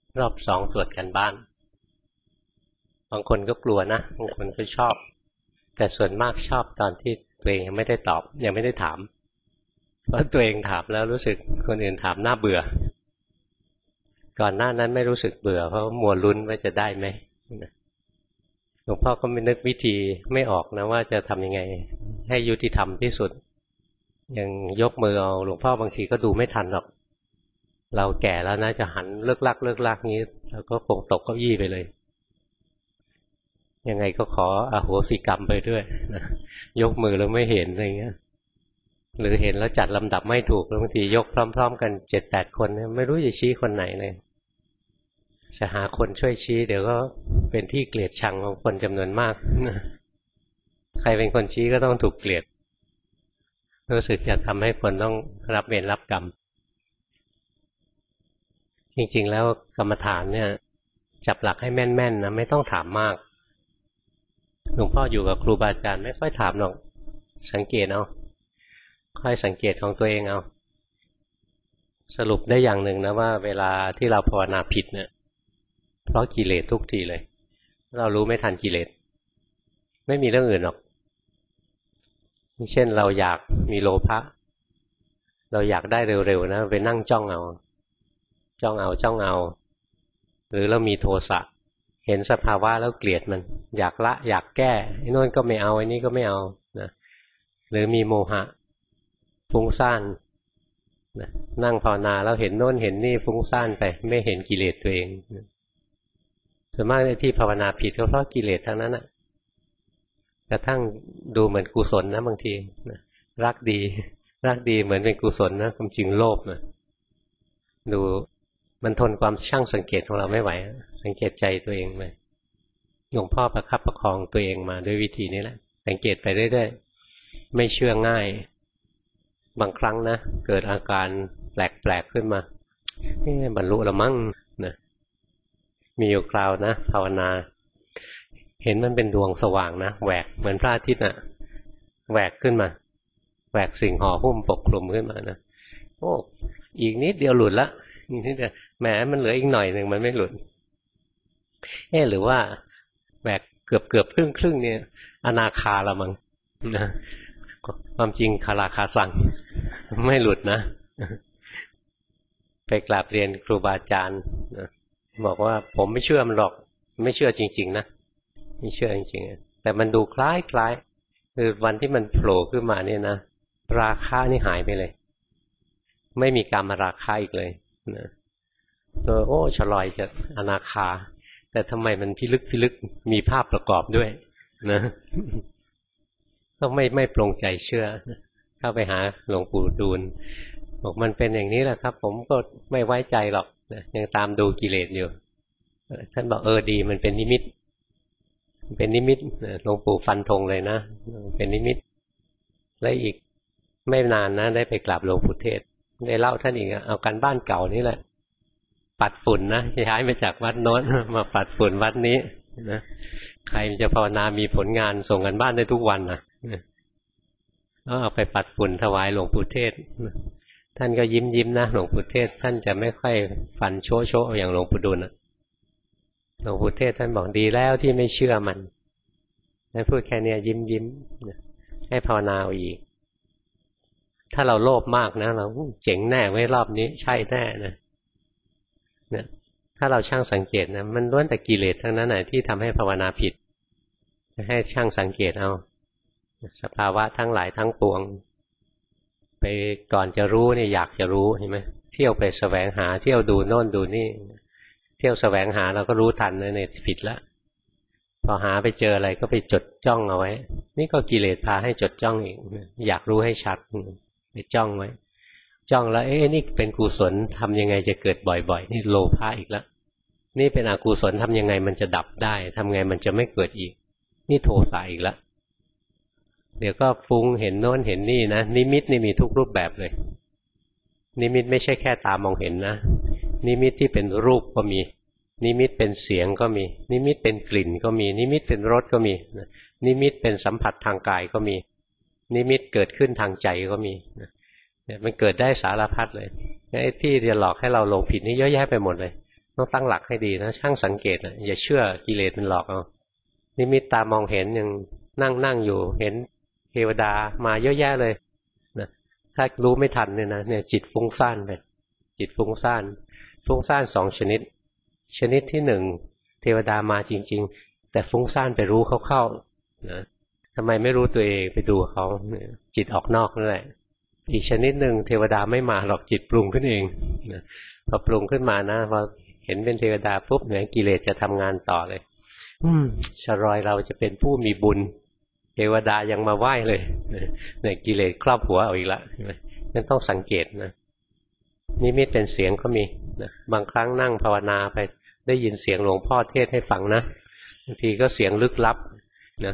รอบสองตรวจกันบ้านบางคนก็กลัวนะบางคนก็ชอบแต่ส่วนมากชอบตอนที่ตัวเองยังไม่ได้ตอบยังไม่ได้ถามเพราะตัวเองถามแล้วรู้สึกคนอื่นถามน่าเบื่อก่อนหน้านั้นไม่รู้สึกเบื่อเพราะมัวลุ้นว่าจะได้ไหมหลวงพ่อก็ไม่นึกวิธีไม่ออกนะว่าจะทำยังไงให้ยุติธรรมที่สุดยังยกมือเอาหลวงพ่อบางทีก็ดูไม่ทันหรอกเราแก่แล้วนะจะหันเลิกลักนี้เราก็คงตกเก้าอี้ไปเลยยังไงก็ขออโหสิกรรมไปด้วยนะยกมือแล้วไม่เห็นอะไรเงี้ยหรือเห็นแล้วจัดลำดับไม่ถูกบางทียกพร้อมๆกัน7-8คนไม่รู้จะชี้คนไหนเลยจะหาคนช่วยชี้เดี๋ยวก็เป็นที่เกลียดชังของคนจำนวนมากใครเป็นคนชี้ก็ต้องถูกเกลียดรู้สึกจะทำให้คนต้องรับเวรรับกรรมจริงๆแล้วกรรมฐานเนี่ยจับหลักให้แม่นๆนะไม่ต้องถามมากหลวงพ่ออยู่กับครูบาอาจารย์ไม่ค่อยถามหรอกสังเกตเอาค่อยสังเกตของตัวเองเอาสรุปได้อย่างหนึ่งนะว่าเวลาที่เราภาวนาผิดเนี่ยเพราะกิเลสทุกทีเลยเรารู้ไม่ทันกิเลสไม่มีเรื่องอื่นหรอกเช่นเราอยากมีโลภะเราอยากได้เร็วๆนะไปนั่งจ้องเอาหรือเรามีโทสะเห็นสภาวะแล้วเกลียดมันอยากละอยากแก้ไอ้โน่นก็ไม่เอาไอ้นี่ก็ไม่เอานะหรือมีโมหะฟุ้งซ่านนะนั่งภาวนาแล้วเห็นโน่นเห็นนี่ฟุ้งซ่านไปไม่เห็นกิเลสตัวเองส่วนมากที่ภาวนาผิดก็เพราะกิเลสทั้งนั้นน่ะกระทั่งดูเหมือนกุศลนะบางทีนะรักดีเหมือนเป็นกุศลนะความจริงโลภนะดูมันทนความช่างสังเกตของเราไม่ไหวสังเกตใจตัวเองไปหลวงพ่อประคับประคองตัวเองมาด้วยวิธีนี้แหละสังเกตไปเรื่อยๆไม่เชื่อง่ายบางครั้งนะเกิดอาการแปลกๆขึ้นมาบรรลุละมั่งนะมีอยู่คราวนะภาวนาเห็นมันเป็นดวงสว่างนะแหวกเหมือนพระอาทิตย์น่ะแหวกขึ้นมาแหวกสิ่งห่อหุ้มปกคลุมขึ้นมานะโอ้อีกนิดเดียวหลุดละนี่แต่แหมมันเหลืออีกหน่อยหนึ่งมันไม่หลุดหรือว่าแหวกเกือบครึ่งเนี่ยอนาคาละมั้งนะความจริงคาราคาสั่งไม่หลุดนะไปกราบเรียนครูบาอาจารย์นะบอกว่าผมไม่เชื่อมันหรอกไม่เชื่อจริงๆนะไม่เชื่อจริงๆแต่มันดูคล้ายคือวันที่มันโผล่ขึ้นมาเนี่ยนะราคะนี่หายไปเลยไม่มีกามราคะอีกเลยนะโอ้ฉลอยจะอนาคาแต่ทำไมมันพิลึกมีภาพประกอบด้วยนะก็ไม่ปรงใจเชื่อเข้าไปหาหลวงปู่ดูลบอกมันเป็นอย่างนี้แหละครับผมก็ไม่ไว้ใจหรอกนะยังตามดูกิเลสอยู่ท่านบอกดีมันเป็นนิมิตหลวงปู่ฟันธงเลยนะเป็นนิมิตและอีกไม่นานนะได้ไปกราบหลวงปู่เทศได้เล่าท่านอีกเอาการบ้านเก่านี่แหละปัดฝุ่นนะย้ายมาจากวัดโน้นมาปัดฝุ่นวัดนี้นะใครจะภาวนามีผลงานส่งกันบ้านได้ทุกวันนะก็เอาไปปัดฝุ่นถวายหลวงปู่เทศท่านก็ยิ้มนะหลวงปู่เทศท่านจะไม่ค่อยฟันโชะอย่างหลวงปู่ดูลนะหลวงปู่เทศท่านบอกดีแล้วที่ไม่เชื่อมันท่านพูดแค่นี้ยิ้มให้ภาวนาอีกถ้าเราโลภมากนะเราเจ๋งแน่ไว้รอบนี้ใช่แน่นะเนี่ยถ้าเราช่างสังเกตนะมันล้วนแต่กิเลสทั้งนั้นที่ทำให้ภาวนาผิดให้ช่างสังเกตเอาสภาวะทั้งหลายทั้งปวงไปก่อนจะรู้เนี่ยอยากจะรู้เห็นไหมเที่ยวไปแสวงหาเที่ยวดูโน่นดูนี่เที่ยวแสวงหาเราก็รู้ทันนะเนี่ยผิดละพอหาไปเจออะไรก็ไปจดจ้องเอาไว้นี่ก็กิเลสพาให้จดจ้องอีกอยากรู้ให้ชัดไปจ้องไว้จ้องแล้วนี่เป็นกุศลทำยังไงจะเกิดบ่อยๆนี่โลภะอีกแล้วนี่เป็นอกุศลทำยังไงมันจะดับได้ทำไงมันจะไม่เกิดอีกนี่โทสะอีกแล้วเดี๋ยวก็ฟุ้งเห็นโน้นเห็นนี่นะนิมิตนี่มีทุกรูปแบบเลยนิมิตไม่ใช่แค่ตามองเห็นนะนิมิตที่เป็นรูปก็มีนิมิตเป็นเสียงก็มีนิมิตเป็นกลิ่นก็มีนิมิตเป็นรสก็มีนิมิตเป็นสัมผัสทางกายก็มีนิมิตเกิดขึ้นทางใจก็มีมันเกิดได้สารพัดเลยไอ้ที่จะหลอกให้เราหลงผิดนี่เยอะแยะไปหมดเลยต้องตั้งหลักให้ดีนะช่างสังเกตนะอย่าเชื่อกิเลสมันหลอกเอานิมิตตามองเห็นอย่างนั่งอยู่เห็นเทวดามาเยอะแยะเลยนะถ้ารู้ไม่ทันเนี่ยจิตฟุ้งซ่านไปจิตฟุ้งซ่านสองชนิดที่หนึ่งเทวดามาจริงๆแต่ฟุ้งซ่านไปรู้เข้าๆนะทำไมไม่รู้ตัวเองไปดูเขาจิตออกนอกนั่นแหละอีกชนิดหนึ่งเทวดาไม่มาหรอกจิตปรุงขึ้นเองนะพอปรุงขึ้นมานะพอเห็นเป็นเทวดาปุ๊บเนี่ยกิเลสจะทำงานต่อเลยชรอยเราจะเป็นผู้มีบุญเทวดายังมาไหว้เลยเนี่ยกิเลสครอบหัวเอาอีกละนั่นต้องสังเกตนะนิมิตเป็นเสียงก็มีนะบางครั้งนั่งภาวนาไปได้ยินเสียงหลวงพ่อเทศให้ฟังนะบางทีก็เสียงลึกลับนะ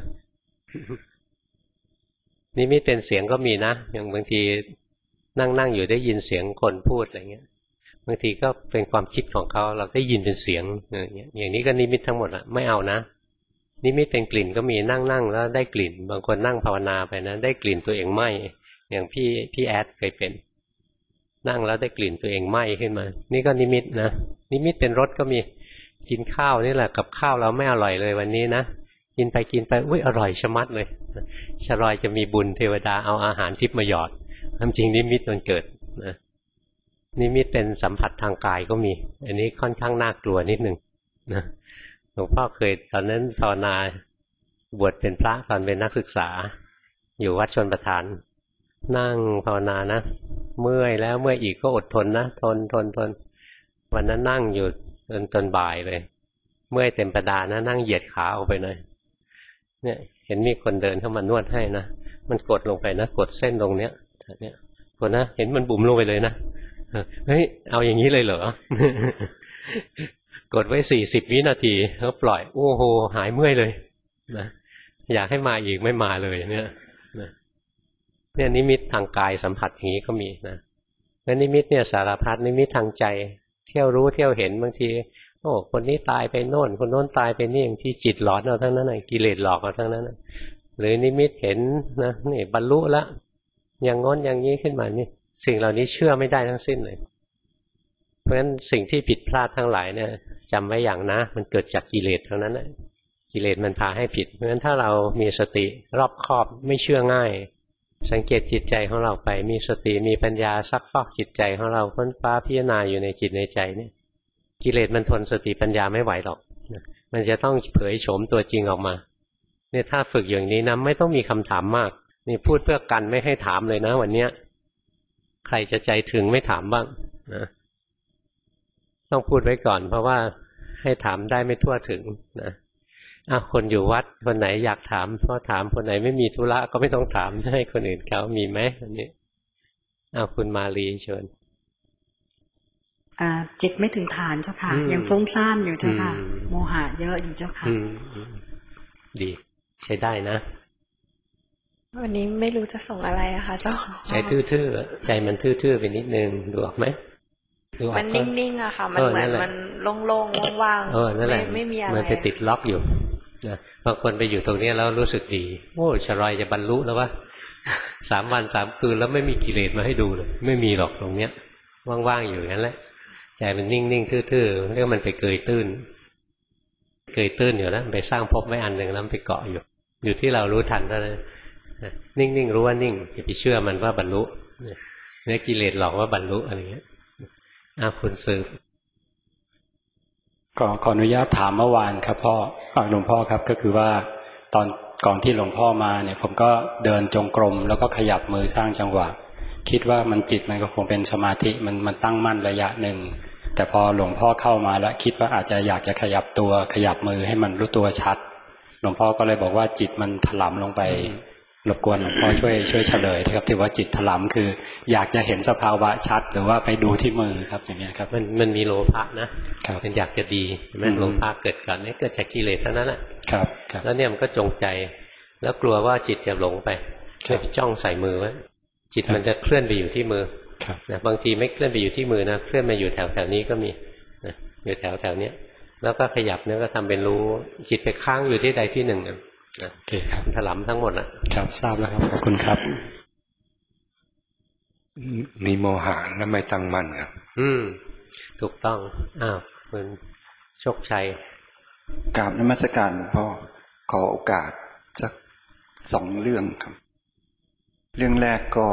นิมิตเป็นเสียงก็มีนะอย่างบางทีนั่งอยู่ได้ยินเสียงคนพูดอะไรเงี้ยบางทีก็เป็นความคิดของเขาเราได้ยินเป็นเสียงอย่างนี้ก็นิมิตทั้งหมดละไม่เอานะนิมิตเป็นกลิ่นก็มีนั่งแล้วได้กลิ่นบางคนนั่งภาวนาไปนะได้กลิ่นตัวเองไหม้อย่างพี่แอดเคยเป็นนั่งแล้วได้กลิ่นตัวเองไหม้ขึ้นมานี่ก็นิมิตนะนิมิตเป็นรสก็มีกินข้าวนี่แหละกับข้าวเราไม่อร่อยเลยวันนี้นะกินไปอุ้ยอร่อยชะมัดเลยชะรอยจะมีบุญเทวดาเอาอาหารทิพย์มาหยอดความจริงนิมิตมันเกิดนะนิมิตเป็นสัมผัสทางกายก็มีอันนี้ค่อนข้างน่ากลัวนิดนึงนะหลวงพ่อเคยตอนนั้นภาวนาบวชเป็นพระตอนเป็นนักศึกษาอยู่วัดชลประทานนั่งภาวนานะเมื่อยแล้วเมื่อยอีกก็อดทนนะทนวันนั้นนั่งอยู่จนบ่ายเลยเมื่อยเต็มประดานะนั่งเหยียดขาออกไปหน่อยเนี่ยเห็นมีคนเดินเข้ามานวดให้นะมันกดลงไปนะกดเส้นตรงเนี้ยกดนะเห็นมันบุ๋มลงไปเลยนะเฮ้ยเอาอย่างนี้เลยเหรอกดไว้40 วินาทีแล้วปล่อยโอ้โหหายเมื่อยเลยนะอยากให้มาอีกไม่มาเลยเนี่ยนิมิตทางกายสัมผัสอย่างนี้ก็มีนะแล้วนิมิตเนี่ยสารพัดนิมิตทางใจเที่ยวรู้เที่ยวเห็นบางทีโอ้คนนี้ตายไปโน่นคนโน้นตายไปนี่อย่างที่จิตหลอนเอาทั้งนั้นกิเลสหลอกเอาทั้งนั้นหรือนิมิตเห็นนะนี่บรรลุแล้วอย่างง้นอย่างนี้ขึ้นมานี่สิ่งเหล่านี้เชื่อไม่ได้ทั้งสิ้นเลยเพราะฉะนั้นสิ่งที่ผิดพลาดทั้งหลายเนี่ยจำไว้อย่างนะมันเกิดจากกิเลสทั้งนั้นแหละกิเลสมันพาให้ผิดเพราะฉะนั้นถ้าเรามีสติรอบคอบไม่เชื่อง่ายสังเกตจิตใจของเราไปมีสติมีปัญญาซักฟอกจิตใจของเราค้นคว้าพิจารณาอยู่ในจิตในใจเนี่ยกิเลสมันทนสติปัญญาไม่ไหวหรอกมันจะต้องเผยโฉมตัวจริงออกมาเนี่ยถ้าฝึกอย่างนี้นะไม่ต้องมีคำถามมากนี่พูดเพื่อกันไม่ให้ถามเลยนะวันนี้ใครจะใจถึงไม่ถามบ้างนะต้องพูดไว้ก่อนเพราะว่าให้ถามได้ไม่ทั่วถึงนะคนอยู่วัดคนไหนอยากถามพอถามคนไหนไม่มีธุระก็ไม่ต้องถามให้คนอื่นเขามีไหมอันนี้คุณมาลีเชิญจิตไม่ถึงฐานเจ้าค่ะยังฟุ้งซ่านอยู่เจ้าค่ะโมหะเยอะอยู่เจ้าค่ะดีใช้ได้นะวันนี้ไม่รู้จะส่งอะไรอะค่ะเจ้าใจทื่อๆใจมันทื่อๆไปนิดนึงดูออกไหมมันนิ่งๆอะค่ะมันเหมือนมันโล่งๆว่างๆไม่มีอะไรมันไปติดล็อกอยู่นะบางคนไปอยู่ตรงนี้แล้วรู้สึกดีโอ้ชรอยจะบรรลุแล้ววะ3 วัน 3 คืนแล้วไม่มีกิเลสมาให้ดูเลยไม่มีหรอกตรงเนี้ยว่างๆอยู่นั่นแหละใจมันนิ่งๆทื่อๆเรียกมันไปเกยตื้นอยู่แล้วไปสร้างภพไว้อันหนึ่งแล้วไปเกาะอยู่ที่เรารู้ทันเท่านั้นนิ่งๆรู้ว่านิ่งอย่าไปเชื่อมันว่าบรรลุเนี่ยกิเลสหลอกว่าบรรลุอะไรเงี้ยคุณสืบขออนุญาตถามเมื่อวานครับพ่อหลวงพ่อครับก็คือว่าตอนก่อนที่หลวงพ่อมาเนี่ยผมก็เดินจงกรมแล้วก็ขยับมือสร้างจังหวะคิดว่ามันจิตมันก็คงเป็นสมาธิมันตั้งมั่นระยะหนึ่งแต่พอหลวงพ่อเข้ามาแล้วคิดว่าอาจจะอยากจะขยับตัวขยับมือให้มันรู้ตัวชัดหลวงพ่อก็เลยบอกว่าจิตมันถลำลงไปรบกวนหลวงพ่อช่วยเฉลยนะครับที่ว่าจิตถลำคืออยากจะเห็นสภาวะชัดหรือว่าไปดูที่มือครับอย่างเงี้ยครับมันมีโลภะนะมันอยากจะดีมันโลภะเกิดก่อนนี่เกิดจากกิเลสเท่านั้นแหละครับแล้วเนี่ยมันก็จงใจแล้วกลัวว่าจิตจะหลงไปจ้องใส่มือไว้จิตมันจะเคลื่อนไปอยู่ที่มือนะบางทีไม่เคลื่อนไปอยู่ที่มือนะเคลื่อนมาอยู่แถวนี้ก็มีนะอยู่แถวเนี้ยแล้วก็ขยับเนี่ยก็ทำเป็นรู้จิตไปค้างอยู่ที่ใดที่หนึ่งโอเคครับถลำทั้งหมดครับทราบแล้วครับขอบคุณครับมีโมหะแล้วไม่ตั้งมั่นครับถูกต้องคุณโชคชัยกราบนมัสการพ่อขอโอกาสสัก2 เรื่องครับเรื่องแรกก็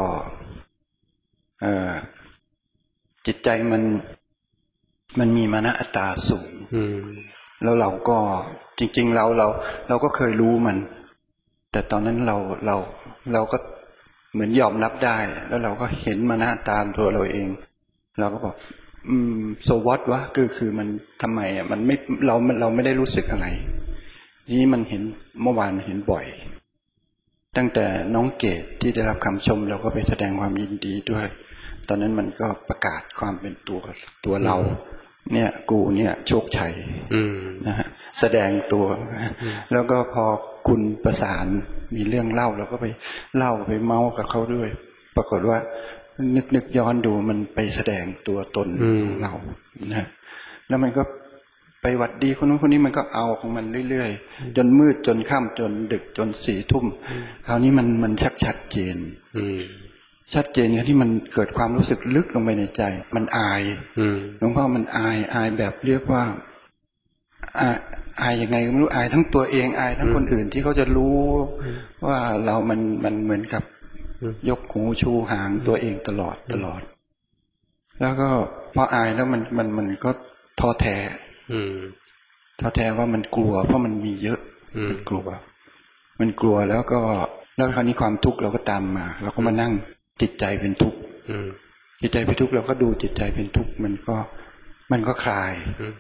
จิตใจมันมีมานะอัตตาสูงแล้วเราก็จริงๆเราก็เคยรู้มันแต่ตอนนั้นเราก็เหมือนยอมรับได้แล้วเราก็เห็นมานะอัตตาตัวเราเองเราก็บอกso what วะคือมันทำไมอ่ะมันไม่เราไม่ได้รู้สึกอะไรทีนี้มันเห็นเมื่อวานเห็นบ่อยตั้งแต่น้องเกดที่ได้รับคำชมเราก็ไปแสดงความยินดีด้วยตอนนั้นมันก็ประกาศความเป็นตัวเราเนี่ยกูเนี่ยโชคชัยนะฮะแสดงตัวแล้วก็พอคุณประสานมีเรื่องเล่าเราก็ไปเล่าไปเมากับเขาด้วยปรากฏว่านึกย้อนดูมันไปแสดงตัวตนของเรานะแล้วมันก็ไปหวัดดีคนนู้นคนนี้มันก็เอาของมันเรื่อยๆจนมืดจนค่ำจนดึกจน4 ทุ่มคราวนี้มันชัดเจนชัดเจนที่มันเกิดความรู้สึกลึกลงไปในใจมันอายหลวงพ่อมันอายแบบเรียกว่าอายยังไงไม่รู้อายทั้งตัวเองอายทั้งคนอื่นที่เขาจะรู้ว่าเรามันเหมือนกับยกหูชูหางตัวเองตลอดแล้วก็พออายแล้วมันก็ท้อแท้ว่ามันกลัวเพราะมันมีเยอะมันกลัวแล้วคราวนี้ความทุกข์เราก็ตามมาเราก็มานั่งจิตใจเป็นทุกข์จิตใจเป็นทุกข์เราก็ดูจิตใจเป็นทุกข์มันก็คลาย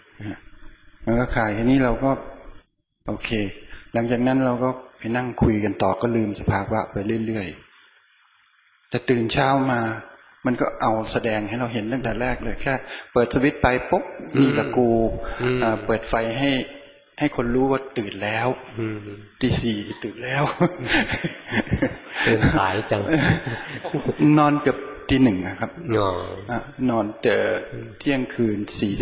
ทีนี้เราก็โอเคหลังจากนั้นเราก็ไปนั่งคุยกันต่อก็ลืมสภาวะไปเรื่อยๆแต่ตื่นเช้ามามันก็เอาแสดงให้เราเห็นตั้งแต่แรกเลยแค่เปิดสวิตช์ไปปุ๊บนี่ละกูเปิดไฟให้คนรู้ว่าตื่นแล้วตี 4ตื่นแล้วตื่นสายจังนอนเกือบตี 1ครับนอนแต่เที่ยงคืน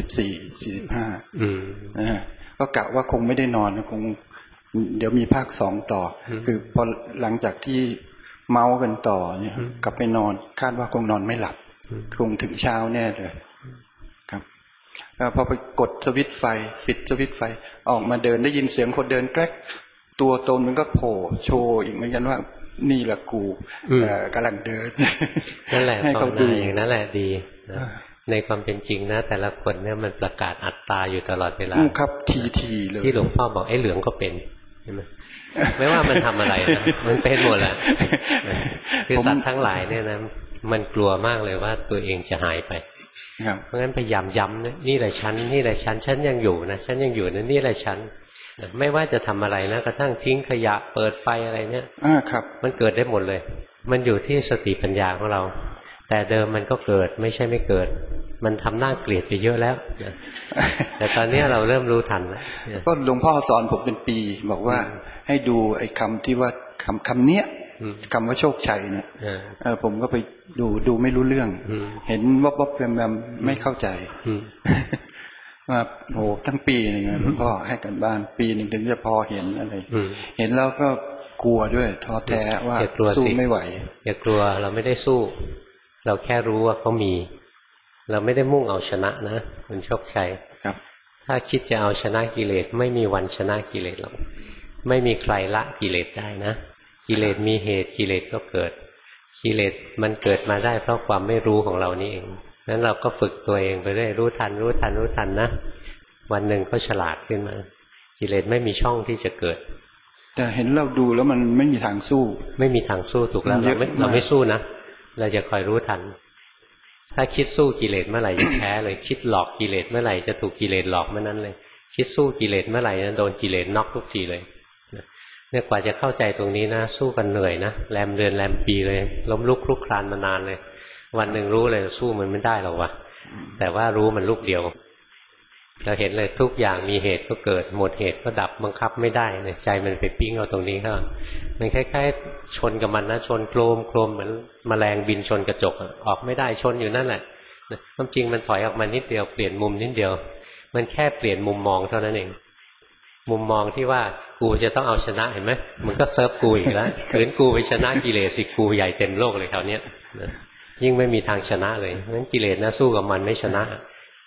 44-45ก็กะว่าคงไม่ได้นอนคงเดี๋ยวมีภาค2ต่อคือพอหลังจากที่เมากันต่อเนี่ยกลับไปนอนคาดว่าคงนอนไม่หลับคงถึงเช้าแน่เลยครับพอไปกดสวิตช์ไฟปิดสวิตช์ไฟออกมาเดินได้ยินเสียงคนเดินแกล้กตัวตนมันก็โผล่โชว์อีกเหมือนกันว่านี่แหละกูกำลังเดินนั่นแหละให้เขาดูอย่างนั้นแหละดีในความเป็นจริงนะแต่ละคนเนี่ยมันประกาศอัตตาอยู่ตลอดเวลาครับทีเลยที่หลวงพ่อบอกไอ้เหลืองก็เป็นใช่ไหมไม่ว่ามันทำอะไรนะมันเป็นหมดแหละคือสัตว์ทั้งหลายเนี่ยนะมันกลัวมากเลยว่าตัวเองจะหายไปเพราะงั้นพยายามย้ำนะนี่แหละฉันนี่แหละฉันยังอยู่นะฉันยังอยู่นะนี่แหละฉันไม่ว่าจะทำอะไรนะกระทั่งทิ้งขยะเปิดไฟอะไรเนี่ยครับมันเกิดได้หมดเลยมันอยู่ที่สติปัญญาของเราแต่เดิมมันก็เกิดไม่ใช่ไม่เกิดมันทำหน้าเกลียดไปเยอะแล้วแต่ตอนนี้เราเริ่มรู้ทันแล้วก็หลวงพ่อสอนผมเป็นปีบอกว่าให้ดูไอ้คำที่ว่าคำเนี้ยคำว่าโชคชัยเนี่ยผมก็ไปดูไม่รู้เรื่องเห็นวับแวมไม่เข้าใจว่าโอ้ทั้งปีนึงหลวงพ่อให้กันบ้านปีนึงถึงจะพอเห็นอะไรเห็นแล้วก็กลัวด้วยท้อแท้ว่าสู้ไม่ไหวอย่ากลัวเราไม่ได้สู้เราแค่รู้ว่าเขามีเราไม่ได้มุ่งเอาชนะนะคุณโชคชัยครับถ้าคิดจะเอาชนะกิเลสไม่มีวันชนะกิเลสหรอกไม่มีใครละกิเลสได้นะกิเลสมีเหตุกิเลสก็เกิดกิเลสมันเกิดมาได้เพราะความไม่รู้ของเรานี่เองนั้นเราก็ฝึกตัวเองไปเรื่อยรู้ทันนะวันหนึ่งก็ฉลาดขึ้นมากิเลสไม่มีช่องที่จะเกิดแต่เห็นเราดูแล้วมันไม่มีทางสู้ไม่มีทางสู้ถูกแล้วเราไม่สู้นะเราจะคอยรู้ทันถ้าคิดสู้กิเลสเมื่อไหร่จะแพ้เลยคิดหลอกกิเลสเมื่อไหร่จะถูกกิเลสหลอกเมื่อนั้นเลยคิดสู้กิเลสเมื่อไหร่นะโดนกิเลสน็อกทุกทีเลยเนี่ยกว่าจะเข้าใจตรงนี้นะสู้กันเหนื่อยนะแรมเดือนแรมปีเลยล้มลุกคลุกคลานมานานเลยวันหนึ่งรู้เลยสู้มันไม่ได้หรอกวะแต่ว่ารู้มันลูกเดียวเราเห็นเลยทุกอย่างมีเหตุก็เกิดหมดเหตุก็ดับบังคับไม่ได้เนี่ยใจมันไปปิ้งเอาตรงนี้ก็มันคล้ายๆชนกับมันนะชนโครมเหมือนแมลงบินชนกระจกออกไม่ได้ชนอยู่นั่นแหละความจริงมันถอยออกมานิดเดียวเปลี่ยนมุมนิดเดียวมันแค่เปลี่ยนมุมมองเท่านั้นเองมุมมองที่ว่ากูจะต้องเอาชนะเห็นไหมมันก็เซิร์ฟกูอีกแล้วขืนกูไปชนะกิเลสสิกูใหญ่เต็มโลกเลยคราวนี้ยิ่งไม่มีทางชนะเลยงั้นกิเลสนะสู้กับมันไม่ชนะ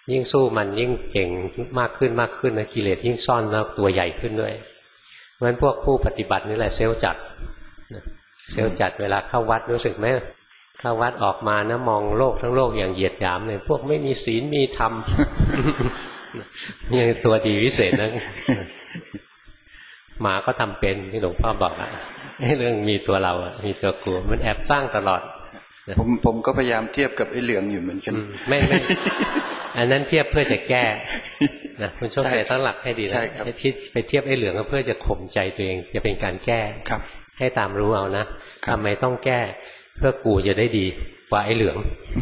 ยิ่งสู้มันยิ่งเก่งมากขึ้นมากขึ้นนะกิเลสยิ่งซ่อนแล้วตัวใหญ่ขึ้นด้วยเพราะฉะนั้นพวกผู้ปฏิบัตินี่แหละเซลล์จัดเซลล์จัดเวลาเข้าวัดรู้สึกไหมเข้าวัดออกมานะมองโลกทั้งโลกอย่างเหยียดหยามเลยพวกไม่มีศีลมีธรรมนี่ตัวดีวิเศษนะหมาก็ทำเป็นที่หลวงพ่อบอกอะเรื่องมีตัวเราอะมีตัวกูมันแอบสร้างตลอดผมก็พยายามเทียบกับไอ้เหลืองอยู่เหมือนกันไม่อันนั้นเทียบเพื่อจะแก้นะคุณโชคชัยตั้งหลักให้ดีนะไปเทียบไอ้เหลืองก็เพื่อจะข่มใจตัวเองจะเป็นการแก้ให้ตามรู้เอานะทำไมต้องแก้เพื่อกูจะได้ดีกว่าไอ้เหลือง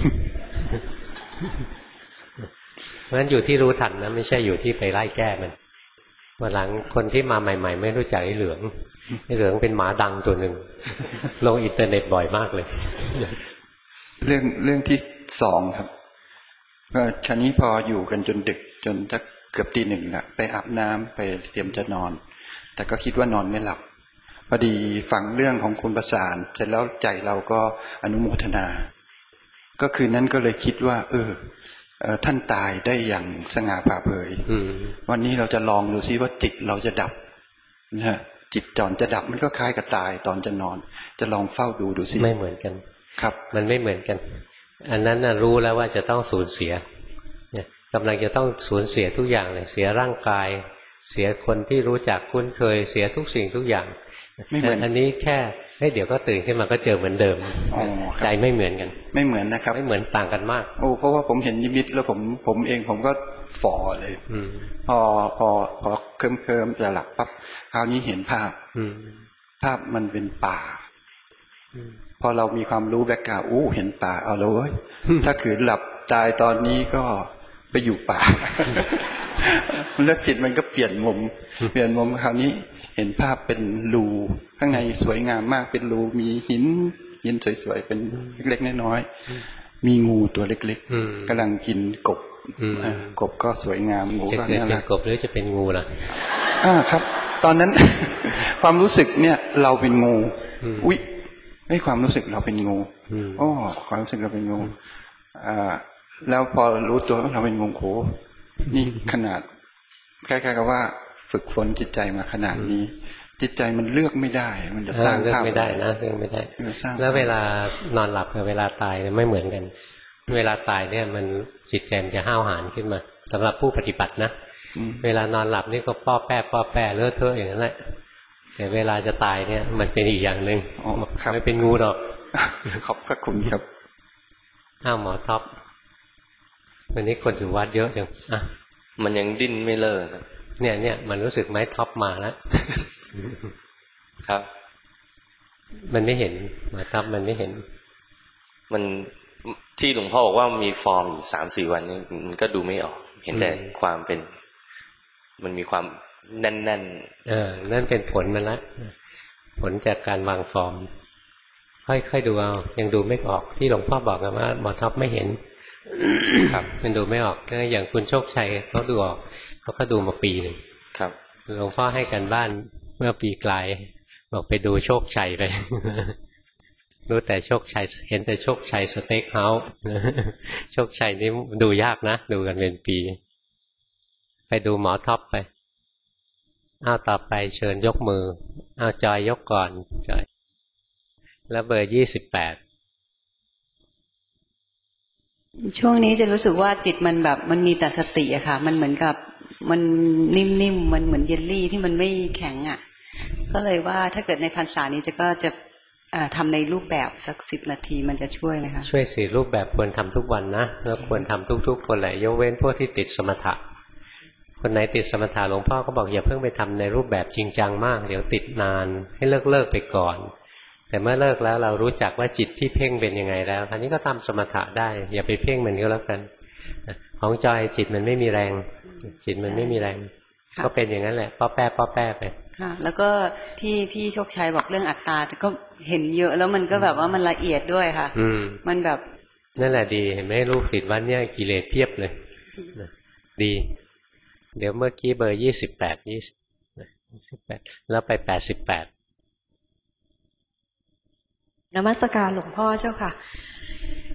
เพราะฉะนั้นอยู่ที่รู้ทันนะไม่ใช่อยู่ที่ไปไล่แก้มันวันหลังคนที่มาใหม่ๆไม่รู้จักไอ้เหลืองเป็นหมาดังตัวหนึ่งลงอินเทอร์เน็ตบ่อยมากเลยเรื่องที่สองครับก็ชันนี้พออยู่กันจนดึกจนเกือบตีหนึ่งละไปอาบน้ำไปเตรียมจะนอนแต่ก็คิดว่านอนไม่หลับพอดีฟังเรื่องของคุณประสานเสร็จแล้วใจเราก็อนุโมทนาก็คืนนั้นก็เลยคิดว่าท่านตายได้อย่างสง่าผ่าเผยวันนี้เราจะลองดูซิว่าจิตเราจะดับนะฮะจิตตอนจะดับมันก็คล้ายกับตายตอนจะนอนจะลองเฝ้าดูซิไม่เหมือนกันครับมันไม่เหมือนกันอันนั้นน่ะรู้แล้วว่าจะต้องสูญเสียเนี่ยกำลังจะต้องสูญเสียทุกอย่างเลยเสียร่างกายเสียคนที่รู้จักคุ้นเคยเสียทุกสิ่งทุกอย่างไม่เหมือนอันนี้แค่เดี๋ยวก็ตื่นขึ้นมาก็เจอเหมือนเดิมใจไม่เหมือนกันไม่เหมือนนะครับไม่เหมือนต่างกันมากเพราะว่าผมเห็นนิมิตแล้วผมเองผมก็ฝ่อเลยพอเคลิ้มจะหลับปั๊บคราวนี้เห็นภาพมันเป็นป่าพอเรามีความรู้แบ็คกราวด์เห็นป่าเอาแล้วเว้ยถ้าขืนหลับตายตอนนี้ก็ไปอยู่ป่าแล้วจิตมันก็เปลี่ยนมุมคราวนี้เห็นภาพเป็นรูข้างในสวยงามมากเป็นรูมีหินสวยๆเป็นเล็กๆน้อยๆมีงูตัวเล็กๆกำลังกินกบก็สวยงามงูก็น่ารักจะเป็นกบหรือจะเป็นงูล่ะครับตอนนั้น ความรู้สึกเนี่ยเราเป็นงูอุ๊ยไม่ความรู้สึกเราเป็นงูความรู้สึกเราเป็นงูแล้วพอรู้ตัวว่าเราเป็นงูโหนี่ขนาดคล้ายๆกับว่าฝึกฝนจิตใจมาขนาดนี้จิตใจมันเลือกไม่ได้มันจะสร้างภาพไม่ได้นะเลือกไม่ได้แล้วเวลานอนหลับกับเวลาตายไม่เหมือนกันเวลาตายเนี่ยมันจิตใจมันจะห้าวหาญขึ้นมาสำหรับผู้ปฏิบัตินะเวลานอนหลับนี่ก็ป้อแป้เลอะเทอะอย่างนั้นแหละแต่เวลาจะตายเนี่ยมันเป็นอีกอย่างหนึ่งไม่เป็นงูหรอกขอบพระคุณครับหมอท็อปวันนี้คนอยู่วัดเยอะจังมันยังดิ้นไม่เลิกเนี่ยมันรู้สึกไหมท็อปมาแล้วครับมันไม่เห็นหมอท็อปมันไม่เห็นมันที่หลวงพ่อบอกว่ามีฟอร์มอยู่ 3-4 วันนี้มันก็ดูไม่ออกเห็นแต่ความเป็นมันมีความแน่นนั่นเป็นผลมันละผลจากการวางฟอร์มค่อยๆดูเอายังดูไม่ออกที่หลวงพ่อบอกนะว่าหมอท็อปไม่เห็นครับมันดูไม่ออกอย่างคุณโชคชัยเขาดูออกเขาก็ดูมาปีหนึ่งครับหลวงพ่อให้กันบ้านเมื่อปีกลายบอกไปดูโชคชัยไปรู้แต่โชคชัยเห็นแต่โชคชัยสเต็กเฮาส์โชคชัยนี่ดูยากนะดูกันเป็นปีไปดูหมอท็อปไปต่อไปเชิญยกมือจอยยกก่อนจอยแล้วเบอร์28 ช่วงนี้จะรู้สึกว่าจิตมันแบบมันมีแต่สติอะค่ะมันเหมือนกับมันนิ่มๆมันเหมือนเยลลี่ที่มันไม่แข็งอะก็เลยว่าถ้าเกิดในพรรษานี้จะทำในรูปแบบสัก10 นาทีมันจะช่วยไหมคะช่วยสิรูปแบบควรทำทุกวันนะแล้วควรทำทุกๆคนแหละยกเว้นพวกที่ติดสมถะคนไหนติดสมถะหลวงพ่อก็บอกอย่าเพิ่งไปทำในรูปแบบจริงจังมากเดี๋ยวติดนานให้เลิกไปก่อนแต่เมื่อเลิกแล้วเรารู้จักว่าจิตที่เพ่งเป็นยังไงแล้วคราวนี้ก็ทำสมถะได้อย่าไปเพ่งมันก็แล้วกันของจอยจิตมันไม่มีแรงจิตมันไม่มีแรงก็เป็นอย่างนั้นแหละป้อแป้ไปค่ะแล้วก็ที่พี่โชคชัยบอกเรื่องอัตตาก็เห็นเยอะแล้วมันก็แบบว่ามันละเอียดด้วยค่ะมันแบบนั่นแหละดีเห็นไหมลูกศิษย์วัดเนี่ยกิเลสเพียบเลยดีเดี๋ยวเมื่อกี้เบอร์28แล้วไป88 นมัสการหลวงพ่อเจ้าค่ะ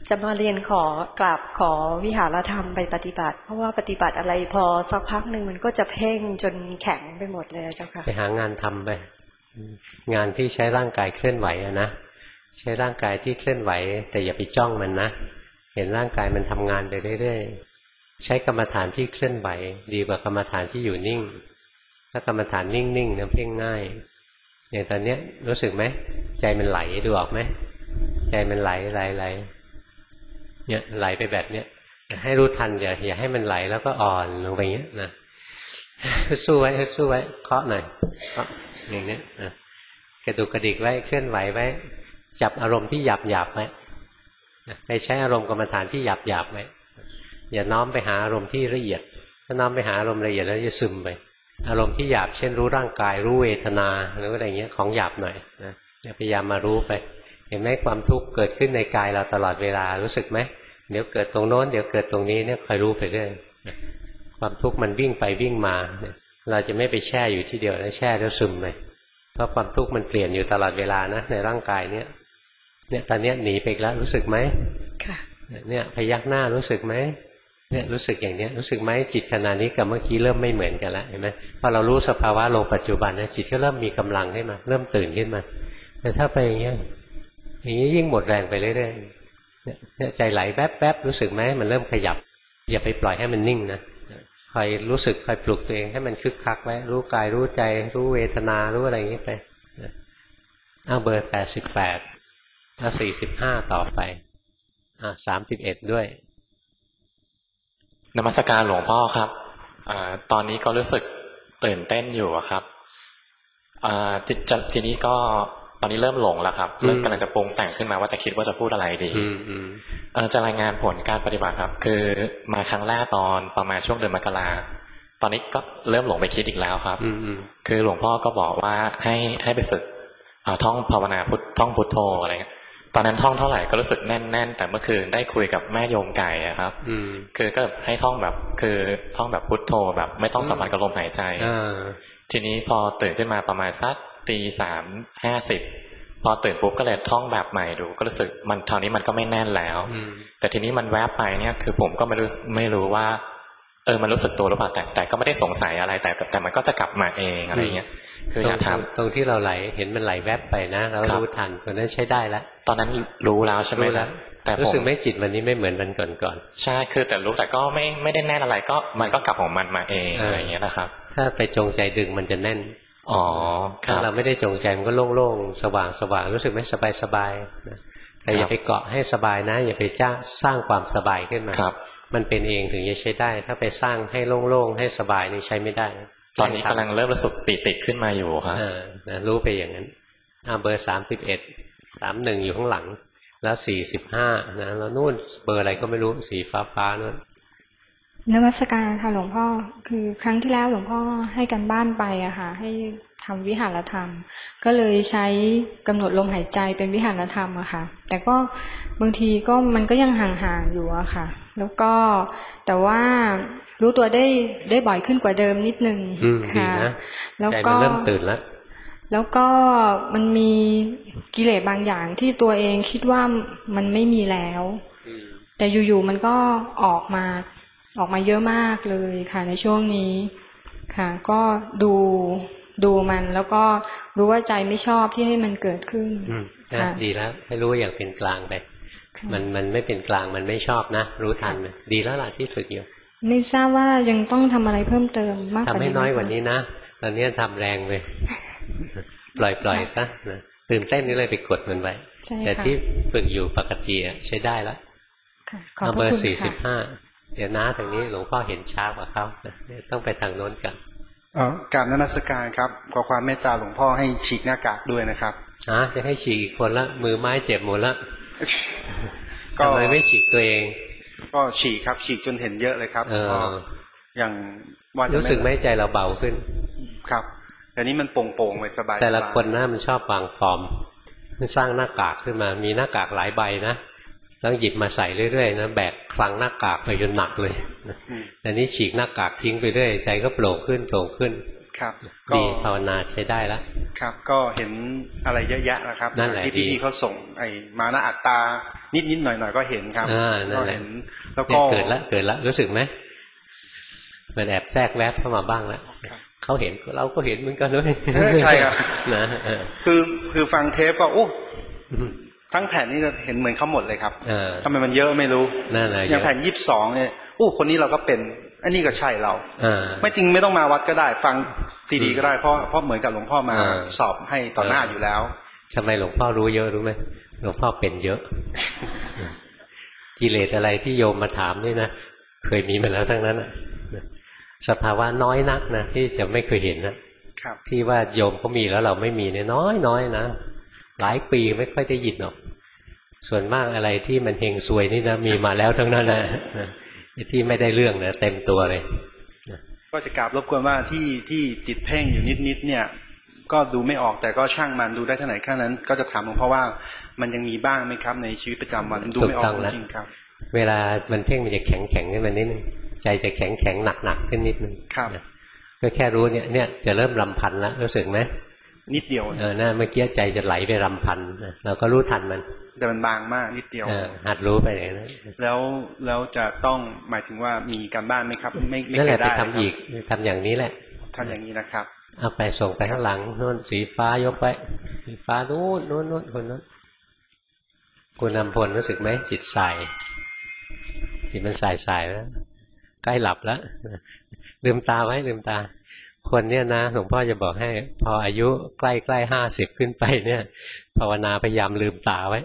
จะมาเรียนกราบขอวิหารธรรมไปปฏิบัติเพราะว่าปฏิบัติอะไรพอสักพักหนึ่งมันก็จะเพ่งจนแข็งไปหมดเลยเจ้าค่ะไปหางานทำไปงานที่ใช้ร่างกายเคลื่อนไหวนะใช้ร่างกายที่เคลื่อนไหวแต่อย่าไปจ้องมันนะเห็นร่างกายมันทำงานไปเรื่อยๆใช้กรรมฐานที่เคลื่อนไหวดีกว่ากรรมฐานที่อยู่นิ่งถ้ากรรมฐานนิ่งๆนะเพ่งง่ายอย่างตอนนี้รู้สึกไหมใจมันไหลดูออกไหมใจมันไหลเนี่ยไหลไปแบบเนี้ยให้รู้ทันอย่าให้มันไหลแล้วก็อ่อนลงไปอย่างเงี้ยนะสู้ไว้เคาะหน่อยเคาะอย่างเนี้ยนะกระดุกกระดิกไว้เคลื่อนไหวไว้จับอารมณ์ที่หยาบไว้ไปใช้อารมณ์กรรมฐานที่หยาบไว้อย่าน้อมไปหาอารมณ์ที่ละเอียดถ้าน้อมไปหาอารมณ์ละเอียดแล้วจะซึมไปอารมณ์ที่หยาบเช่นรู้ร่างกายรู้เวทนาหรืออะไรเงี้ยของหยาบหน่อยนะพยายามมารู้ไปเห็นไหมความทุกข์เกิดขึ้นในกายเราตลอดเวลารู้สึกไหมเดี๋ยวเกิดตรงโน้นเดี๋ยวเกิดตรงนี้เนี่ยคอยรู้ไปเรื่อยความทุกข์มันวิ่งไปวิ่งมาเราจะไม่ไปแช่อยู่ที่เดียวแล้วแช่แล้วซึมไปเพราะความทุกข์มันเปลี่ยนอยู่ตลอดเวลานะในร่างกายเนี่ยตอนนี้หนีไปแล้วรู้สึกไหมค่ะเนี่ยพยักหน้ารู้สึกไหมเนี่ยรู้สึกอย่างนี้รู้สึกไหมจิตขณะนี้กับเมื่อกี้เริ่มไม่เหมือนกันแล้วเห็นไหมพอเรารู้สภาวะลงปัจจุบันนะจิตก็เริ่มมีกำลังขึ้นมาเริ่มตื่นขึ้นมาแต่ถ้าไปอย่างนี้ยิ่งหมดแรงไปเรื่อยๆเนี่ยใจไหลแวบๆรู้สึกไหมมันเริ่มขยับอย่าไปปล่อยให้มันนิ่งนะคอยรู้สึกคอยปลุกตัวเองให้มันคึกคักไว้รู้กายรู้ใจรู้เวทนารู้อะไรอย่างนี้ไปเอาเบอร์88แล้ว45ต่อไป31ด้วยนมัสการหลวงพ่อครับตอนนี้ก็รู้สึกตื่นเต้นอยู่ครับทีนี้ก็ตอนนี้เริ่มหลงแล้วครับเริ่มกำลังจะปรุงแต่งขึ้นมาว่าจะคิดว่าจะพูดอะไรดีจะรายงานผลการปฏิบัติครับคือมาครั้งแรกตอนประมาณช่วงเดือนมกราตอนนี้ก็เริ่มหลงไปคิดอีกแล้วครับคือหลวงพ่อก็บอกว่าให้ไปฝึกท่องภาวนาท่องพุทโธอะไรเงี้ยตอนนั้นท่องเท่าไหร่ก็รู้สึกแน่นๆแต่เมื่อคืนได้คุยกับแม่โยมไก่ครับคือก็ให้ท่องแบบคือท่องแบบพุทโธแบบไม่ต้องสัมผัสกับลมหายใจทีนี้พอตื่นขึ้นมาประมาณสัก3:50พอตื่นปุ๊บก็เลยท่องแบบใหม่ดูก็รู้สึกมันเท่านี้มันก็ไม่แน่นแล้วแต่ทีนี้มันแวบไปเนี่ยคือผมก็ไม่รู้ว่ามันรู้สึกตัวหรือเปล่าแต่ก็ไม่ได้สงสัยอะไรแต่มันก็จะกลับมาเองอะไรเงี้ยคืออยากถามตรงที่เราไหลเห็นมันไหลแวบไปนะเรารู้ทันคนนั้นใช้ได้แล้วตอนนั้นรู้แล้วใช่ไหมครับแต่รู้สึกไม่จิตวันนี้ไม่เหมือนวันก่อนใช่คือแต่รู้แต่ก็ไม่ได้แน่นอะไรก็มันก็กลับของมันมาเองอะไรเงี้ยนะครับถ้าไปจงใจดึงมันจะแน่นถ้าเราไม่ได้จงใจมันก็โล่งๆสว่างรู้สึกไหมสบายแต่อย่าไปเกาะให้สบายนะอย่าไปสร้างความสบายขึ้นมามันเป็นเองถึงจะใช้ได้ถ้าไปสร้างให้โล่งๆให้สบายนี่ใช้ไม่ได้ตอนนี้กำลังเริ่มรู้สึกปิติขึ้นมาอยู่ครับรู้ไปอย่างนั้นเบอร์31 31อยู่ข้างหลังแล้ว45นะแล้วนู่นเบอร์อะไรก็ไม่รู้สีฟ้านู่นนมัสการค่ะหลวงพ่อคือครั้งที่แล้วหลวงพ่อให้กันบ้านไปอะค่ะให้ทำวิหารธรรมก็เลยใช้กำหนดลมหายใจเป็นวิหารธรรมอะค่ะแต่ก็บางทีก็มันก็ยังห่างๆอยู่อะค่ะแล้วก็แต่ว่ารู้ตัวได้บ่อยขึ้นกว่าเดิมนิดนึงค่ะแล้วก็เริ่มตื่นแล้วก็มันมีกิเลสบางอย่างที่ตัวเองคิดว่ามันไม่มีแล้วแต่อยู่ๆมันก็ออกมาเยอะมากเลยค่ะในช่วงนี้ค่ะก็ดูมันแล้วก็รู้ว่าใจไม่ชอบที่ให้มันเกิดขึ้นดีแล้วให้รู้อย่างเป็นกลางไปมันไม่เป็นกลางมันไม่ชอบนะรู้ทันดีแล้วล่ะที่ฝึกอยู่ไม่ทราบว่ายังต้องทำอะไรเพิ่มเติมมากกว่านี้ทำให้น้อยกว่านี้นะตอนนี้ทำแรงไปปล่อยซะนะตื่นเต้นนี่เลยไปกดมันไว้แต่ที่ฝึกอยู่ปกติใช้ได้แล้วเบอร์45เดี๋ยวน้าทางนี้หลวงพ่อเห็นช้ากว่าเขาต้องไปทางโน้นกันกราบนมัสการครับขอความเมตตาหลวงพ่อให้ฉีกหน้ากากด้วยนะครับจะให้ฉีกอีกคนละมือไม้เจ็บหมดละทำไมไม่ฉีกตัวเองก็ฉีกครับฉีกจนเห็นเยอะเลยครับอย่างว่ารู้สึกไหมใจเราเบาขึ้นครับแต่นี้มันโป่งๆไปสบายแต่ละคนนะมันชอบวางฟอร์มมันสร้างหน้ากากขึ้นมามีหน้ากากหลายใบนะต้องหยิบมาใส่เรื่อยๆนะแบกคลังหน้ากากไปจนหนักเลยแต่นี้ฉีกหน้ากากทิ้งไปเรื่อยใจก็โปร่งขึ้นครับดีภาวนาใช้ได้แล้วครับก็เห็นอะไรเยอะแยะนะครับที่พี่เขาส่งไอ้มานะอัตตานิดหน่อยก็เห็นครับก็เห็นแล้วก็เกิดแล้วรู้สึกไหมมันแอบแทรกแวบเข้ามาบ้างแล้วเขาเห็นเราก็เห็นเหมือนกันด้วยใช่ครับนะคือฟังเทปก็โอ้ทั้งแผ่นนี้เห็นเหมือนเขาหมดเลยครับทำไมมันเยอะไม่รู้อย่างแผ่น22เนี่ยคนนี้เราก็เป็นอันนี้ก็ใช่เราไม่จริงไม่ต้องมาวัดก็ได้ฟังซีดีก็ได้เพราะเหมือนกับหลวงพ่อมาสอบให้ต่อหน้าอยู่แล้วทำไมหลวงพ่อรู้เยอะรู้ไหมหลวงพ่อเป็นเยอะกิเลสอะไรที่โยมมาถามนี่นะเคยมีมาแล้วทั้งนั้นสภาวะน้อยนักนะที่จะไม่เคยเห็นนะที่ว่าโยมเขามีแล้วเราไม่มีเนี่ยน้อยนะหลายปีไม่ค่อยได้ยินหรอกส่วนมากอะไรที่มันเฮงซวยนี่นะมีมาแล้วทั้งนั้นนะที่ไม่ได้เรื่องนะเต็มตัวเลยก็จะกราบรบกวนว่าที่จิตเพ่งอยู่นิดเนี่ยก็ดูไม่ออกแต่ก็ช่างมันดูได้เท่าไหร่แค่นั้นก็จะถามหลวงพ่อว่ามันยังมีบ้างไหมครับในชีวิตประจำวันดูไม่ออกจริงครับเวลามันเพ่งมันจะแข็งขึ้นมานิดนึงใจจะแข็งหนักขึ้นนิดนึงครับก็แค่รู้เนี่ยจะเริ่มรำพันแล้วรู้สึกไหมนิดเดียวน่าเมื่อกี้ใจจะไหลไปรำพันเราก็รู้ทันมันแต่มันบางมากนิดเดียวหัดรู้ไปเลยนะแล้วจะต้องหมายถึงว่ามีการบ้านไหมครับไม่เคยได้ทำอีกทำอย่างนี้แหละทำอย่างนี้นะครับเอาไปส่งไปข้างหลังโน่นสีฟ้ายกไปสีฟ้านู้นคนนั้นคุณนำพลรู้สึกไหมจิตใส่จิตมันใส่แล้วใกล้หลับแล้วลืมตาไว้ลืมตาคนเนี่ยนะหลวงพ่อจะบอกให้พออายุใกล้50ขึ้นไปเนี่ยภาวนาพยายามลืมตาไว้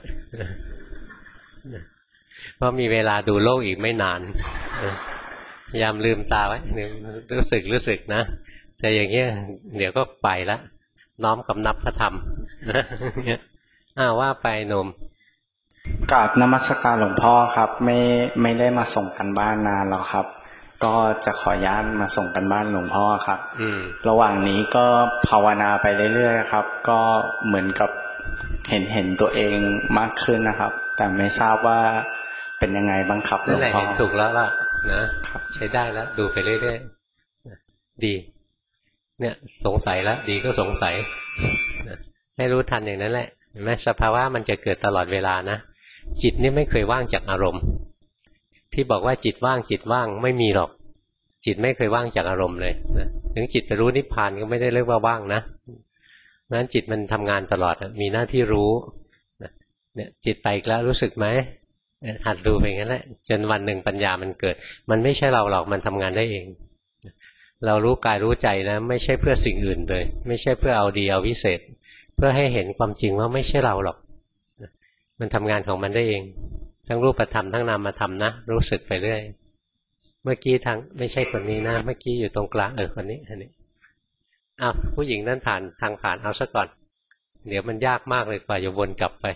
เพราะมีเวลาดูโลกอีกไม่นานพยายามลืมตาไว้รู้สึกนะแต่อย่างเงี้ยเดี๋ยวก็ไปละน้อมกำนับพระธรรมว่าไปหนุ่มกราบนมัสการหลวงพ่อครับไม่ได้มาส่งกันบ้านนานแล้วครับก็จะขออนุญาตมาส่งกันบ้านหลวงพ่อครับระหว่างนี้ก็ภาวนาไปเรื่อยๆครับก็เหมือนกับเห็นตัวเองมากขึ้นนะครับแต่ไม่ทราบว่าเป็นยังไงบ้างครับหลวงพ่อเห็นถูกแล้วล่ะนะใช้ได้แล้วดูไปเรื่อยๆดีเนี่ยสงสัยแล้วดีก็สงสัยให้รู้ทันอย่างนั้นแหละเห็นไหมสภาวะมันจะเกิดตลอดเวลานะจิตนี่ไม่เคยว่างจากอารมณ์ที่บอกว่าจิตว่างไม่มีหรอกจิตไม่เคยว่างจากอารมณ์เลยนะถึงจิตจะรู้นิพพานก็ไม่ได้เรียกว่าว่างนะงั้นจิตมันทำงานตลอดมีหน้าที่รู้เนี่ยจิตไปอีกแล้วรู้สึกไหมหัดดูไปงั้นแหละจนวันหนึ่งปัญญามันเกิดมันไม่ใช่เราหรอกมันทำงานได้เองเรารู้กายรู้ใจนะไม่ใช่เพื่อสิ่งอื่นเลยไม่ใช่เพื่อเอาดีเอาวิเศษเพื่อให้เห็นความจริงว่าไม่ใช่เราหรอกมันทำงานของมันได้เองทั้งรูปธรรมทั้งนามธรรมนะรู้สึกไปเรื่อยเมื่อกี้ทั้งไม่ใช่คนนี้นะเมื่อกี้อยู่ตรงกลางคนนี้อันนี้ผู้หญิงนั่นทางผ่านเอาซะก่อนเดี๋ยวมันยากมากเลยกว่าจะวนกลับไป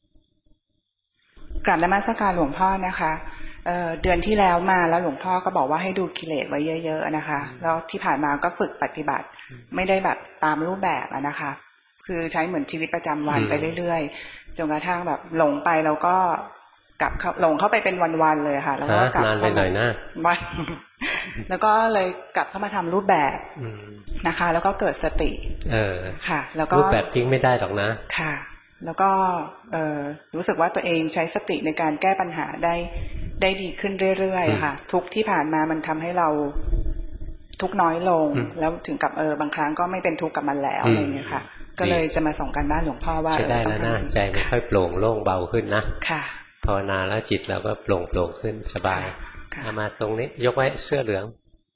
กราบนมัสการหลวงพ่อนะคะเดือนที่แล้วมาแล้วหลวงพ่อก็บอกว่าให้ดูกิเลสไว้เยอะๆนะคะแล้วที่ผ่านมาก็ฝึกปฏิบัติไม่ได้แบบตามรูปแบบนะคะคือใช้เหมือนชีวิตประจำวันไปเรื่อยๆจนกระทั่งแบบหลงไปแล้วก็กลับหลงเข้าไปเป็นวันๆเลยค่ะแล้วก็กลับเข้ามาวันแล้วก็เลยกลับเข้ามาทำรูปแบบนะคะแล้วก็เกิดสติค่ะแล้วก็รูปแบบทิ้งไม่ได้หรอกนะค่ะแล้วก็รู้สึกว่าตัวเองใช้สติในการแก้ปัญหาได้ดีขึ้นเรื่อยๆค่ะทุกที่ผ่านมามันทำให้เราทุกน้อยลงแล้วถึงกับบางครั้งก็ไม่เป็นทุกข์กับมันแล้วอะไรอย่างเงี้ยค่ะก็เลยจะมาส่งกันบ้านหลวงพ่อว่าใช่ได้แล้วนะใจไม่ค่อยโปร่งโล่งเบาขึ้นนะค่ะภาวนาแล้วจิตเราก็โปร่งขึ้นสบายเอามาตรงนี้ยกไว้เสื้อเหลือง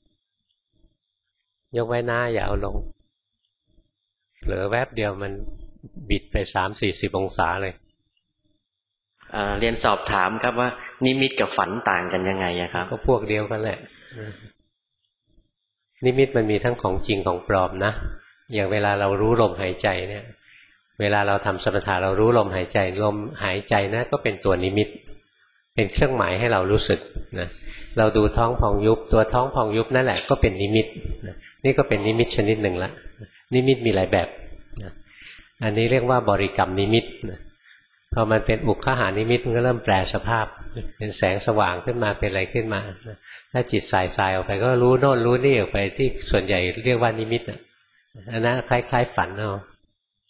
ยกไว้หน้าอย่าเอาลงเหลือแวบเดียวมันบิดไป30-40 องศาเลยเรียนสอบถามครับว่านิมิตกับฝันต่างกันยังไงครับก็พวกเดียวกันแหละนิมิตมันมีทั้งของจริงของปลอมนะอย่างเวลาเรารู้ลมหายใจเนี่ยเวลาเราทำสมถะเรารู้ลมหายใจลมหายใจนะก็เป็นตัวนิมิตเป็นเครื่องหมายให้เรารู้สึกนะเราดูท้องพองยุบตัวท้องพองยุบนั่นแหละก็เป็นนิมิตนี่ก็เป็นนิมิตชนิดหนึ่งละนิมิตมีหลายแบบอันนี้เรียกว่าบริกรรมนิมิตพอมันเป็นอุคหานิมิตมันก็เริ่มแปลสภาพเป็นแสงสว่างขึ้นมาเป็นอะไรขึ้นมาถ้าจิตสายออกไปก็รู้โน่นรู้นี่ออกไปที่ส่วนใหญ่เรียกว่านิมิตอันนั้นคล้ายๆฝันเอา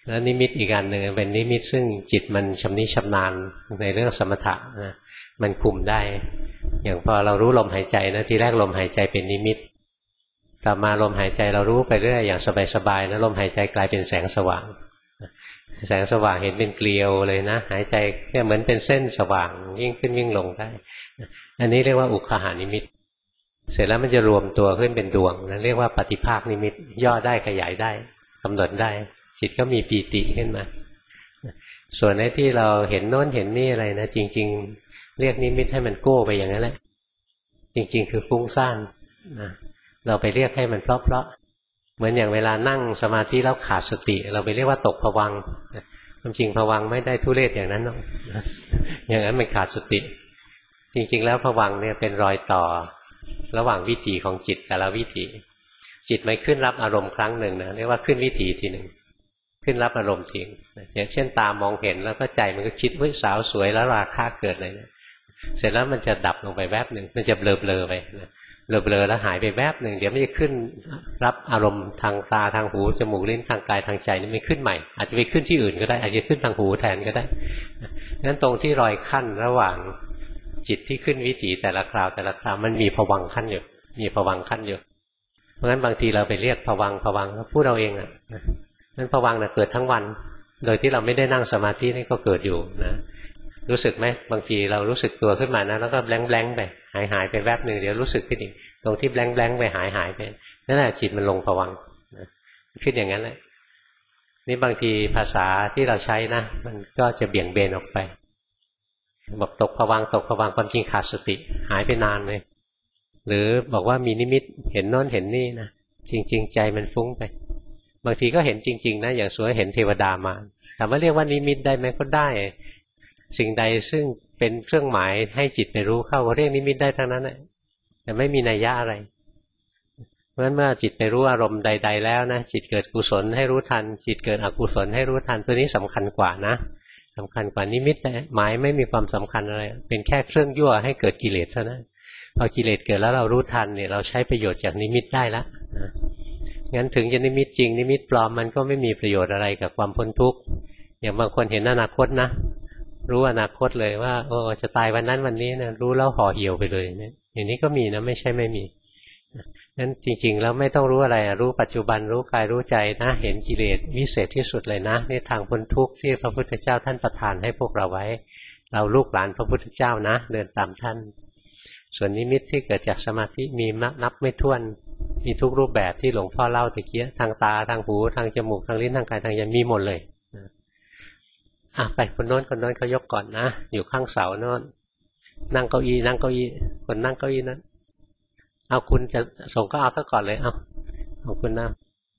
แล้วนิมิตอีกอันหนึ่งเป็นนิมิตซึ่งจิตมันชำนิชำนาญในเรื่องสมถะนะมันคุมได้อย่างพอเรารู้ลมหายใจนะทีแรกลมหายใจเป็นนิมิตต่อมาลมหายใจเรารู้ไปเรื่อยอย่างสบายๆแล้วลมหายใจกลายเป็นแสงสว่างแสงสว่างเห็นเป็นเกลียวเลยนะหายใจแค่เหมือนเป็นเส้นสว่างยิ่งขึ้นยิ่งลงได้อันนี้เรียกว่าอุคหานิมิตเสร็จแล้วมันจะรวมตัวขึ้นเป็นดวงนั่นเรียกว่าปฏิภาคนิมิตย่อได้ขยายได้กำหนดได้จิตก็มีปีติขึ้นมาส่วนในที่เราเห็นโน้นเห็นนี่อะไรนะจริงๆเรียกนิมิตให้มันโก้ไปอย่างนั้นแหละจริงๆคือฟุ้งซ่านนะเราไปเรียกให้มันเพราะเหมือนอย่างเวลานั่งสมาธิแล้วขาดสติเราไปเรียกว่าตกภวังค์ความจริงภวังค์ไม่ได้ทุเรศอย่างนั้นหรอกอย่างนั้นมันขาดสติจริงๆแล้วภวังค์เนี่ยเป็นรอยต่อระหว่างวิถีของจิตแต่ละวิถีจิตไม่ขึ้นรับอารมณ์ครั้งหนึ่งนะเรียกว่าขึ้นวิถีทีหนึ่งขึ้นรับอารมณ์ทีอย่างเช่นตามองเห็นแล้วก็ใจมันก็คิดว่าสาวสวยแล้วราคะเกิดอะไรเนี่ยเสร็จแล้วมันจะดับลงไปแวบหนึ่งมันจะเบลอๆไปเบลอๆแล้วหายไปแวบหนึ่งเดี๋ยวมันจะขึ้นรับอารมณ์ทางตาทางหูจมูกลิ้นทางกายทางใจนี่ไม่ขึ้นใหม่อาจจะไปขึ้นที่อื่นก็ได้อาจจะขึ้นทางหูแทนก็ได้งั้นตรงที่รอยขั้นระหว่างจิตที่ขึ้นวิถีแต่ละคราวมันมีภวังค์ขั้นอยู่มีภวังค์ขั้นอยู่เพราะงั้นบางทีเราไปเรียกภวังค์แล้วพูดเราเองอ่ะนั้นภวังค์เกิดทั้งวันโดยที่เราไม่ได้นั่งสมาธินี่ก็เกิดอยู่นะรู้สึกไหมบางทีเรารู้สึกตัวขึ้นมานะแล้วก็แบงค์ไปหายไปแวบหนึ่งเดี๋ยวรู้สึกขึ้นอีกตรงที่แบงค์ไปหายไปนั่นแหละจิตมันลงภวังค์ขึ้นอย่างนั้นแหละนี่บางทีภาษาที่เราใช้นะมันก็จะเบี่ยงเบนออกไปบอกตกภวังค์ความจริงขาดสติหายไปนานเลยหรือบอกว่ามีนิมิตเห็นโน้นเห็นนี่นะจริงๆใจมันฟุ้งไปบางทีก็เห็นจริงๆนะอย่างสวยเห็นเทวดามาถามว่าเรียกว่านิมิตได้ไหมก็ได้สิ่งใดซึ่งเป็นเครื่องหมายให้จิตไปรู้เข้าเรียกนิมิตได้ทั้งนั้นแหละแต่ไม่มีนัยยะอะไรเพราะฉะนั้นเมื่อจิตไปรู้อารมณ์ใดๆแล้วนะจิตเกิดกุศลให้รู้ทันจิตเกิดอกุศลให้รู้ทันตัวนี้สำคัญกว่านะสำคัญกว่านิมิตแต่หมายไม่มีความสำคัญอะไรเป็นแค่เครื่องยั่วให้เกิดกิเลสเท่านั้นพอกิเลสเกิดแล้วเรารู้ทันเนี่ยเราใช้ประโยชน์จากนิมิตได้แล้วงั้นถึงจะนิมิตจริงนิมิตปลอมมันก็ไม่มีประโยชน์อะไรกับความพ้นทุกข์อย่างบางคนเห็นอนาคตนะรู้อนาคตเลยว่าโอ้จะตายวันนั้นวันนี้นะรู้แล้วห่อเหี่ยวไปเลยเนี่ยอย่างนี้ก็มีนะไม่ใช่ไม่มีนั้นจริงๆแล้วไม่ต้องรู้อะไรรู้ปัจจุบันรู้กายรู้ใจนะเห็นกิเลสวิเศษที่สุดเลยนะนี่ทางพ้นทุกข์ที่พระพุทธเจ้าท่านประทานให้พวกเราไว้เราลูกหลานพระพุทธเจ้านะเดินตามท่านส่วนนิมิตที่เกิดจากสมาธิมีนับไม่ถ้วนมีทุกรูปแบบที่หลวงพ่อเล่าตะเกียทางตาทางหูทางจมูกทางลิ้นทางกายทางใจมีหมดเลยไปคนโน้นเขายกก่อนนะอยู่ข้างเสาโน้นนั่งเก้าอี้คนนั่งเก้าอี้นั้นเอาคุณจะส่งก็เอาซะก่อนเลยเอาของคุณนะ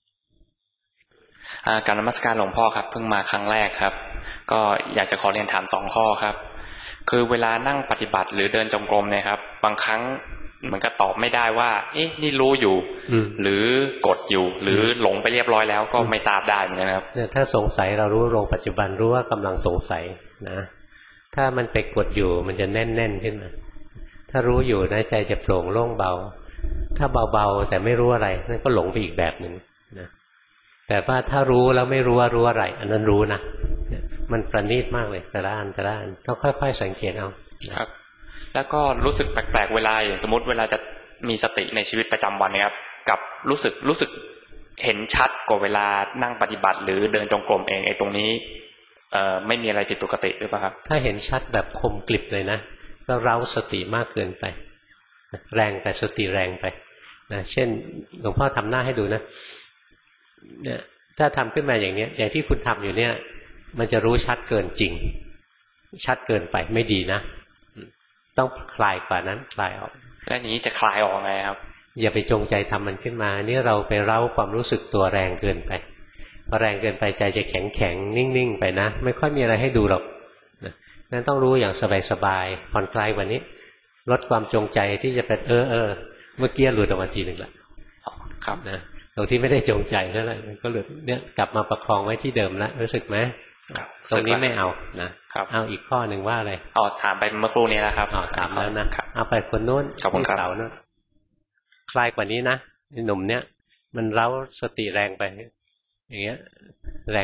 การนมัสการหลวงพ่อครับเพิ่งมาครั้งแรกครับก็อยากจะขอเรียนถาม2 ข้อครับคือเวลานั่งปฏิบัติหรือเดินจงกรมเนี่ยครับบางครั้งเหมือนกับตอบไม่ได้ว่าเอ๊ะนี่รู้อยู่หรือกดอยู่หรือหลงไปเรียบร้อยแล้วก็ไม่ทราบได้เหมือนกันครับเนี่ยถ้าสงสัยเรารู้ลงปัจจุบันรู้ว่ากำลังสงสัยนะถ้ามันไปกดอยู่มันจะแน่นขึ้นมาถ้ารู้อยู่นะใจจะโปร่งโล่งเบาถ้าเบาๆแต่ไม่รู้อะไรนั่นก็หลงไปอีกแบบหนึ่งนะแต่ว่าถ้ารู้แล้วไม่รู้ว่ารู้อะไรอันนั้นรู้นะมันประณีตมากเลยแต่ละอันต้องค่อยๆสังเกตเอาครับแล้วก็รู้สึกแปลกๆเวลาอย่างสมมติเวลาจะมีสติในชีวิตประจำวันนะครับกับรู้สึกเห็นชัดกว่าเวลานั่งปฏิบัติหรือเดินจงกรมเองไอ้ตรงนี้ไม่มีอะไรผิดปกติหรือเปล่าครับถ้าเห็นชัดแบบคมกลิบเลยนะก็เร้าสติมากเกินไปแรงไปสติแรงไปนะเช่นหลวงพ่อทำหน้าให้ดูนะเนี่ยถ้าทำขึ้นมาอย่างนี้อย่างที่คุณทำอยู่เนี่ยมันจะรู้ชัดเกินจริงชัดเกินไปไม่ดีนะต้องคลายกว่านั้นคลายออกแล้วนี้จะคลายออกไงครับอย่าไปจงใจทำมันขึ้นมานี่เราไปเร้าความรู้สึกตัวแรงเกินไปพอแรงเกินไปใจจะแข็งนิ่งไปนะไม่ค่อยมีอะไรให้ดูหรอกนั้นต้องรู้อย่างสบายๆผ่อนคลายกว่านี้ลดความจงใจที่จะเป็นเมื่อกี้หลุดออกมาทีหนึ่งละครับนะตรงที่ไม่ได้จงใจเท่าไหร่มันก็หลุดเนี่ยกลับมาประคองไว้ที่เดิมแล้วรู้สึกไหมตรงนี้ไม่เอานะเอาอีกข้อหนึ่งว่าอะไรถามไปเมื่อครู่นี้แล้วครับถามแล้วนะเอาไปคนโน้นที่เสาโน้นคลายกว่านี้นะหนุ่มเนี่ยมันเร้าสติแรงไปอย่างเงี้ยแรงไป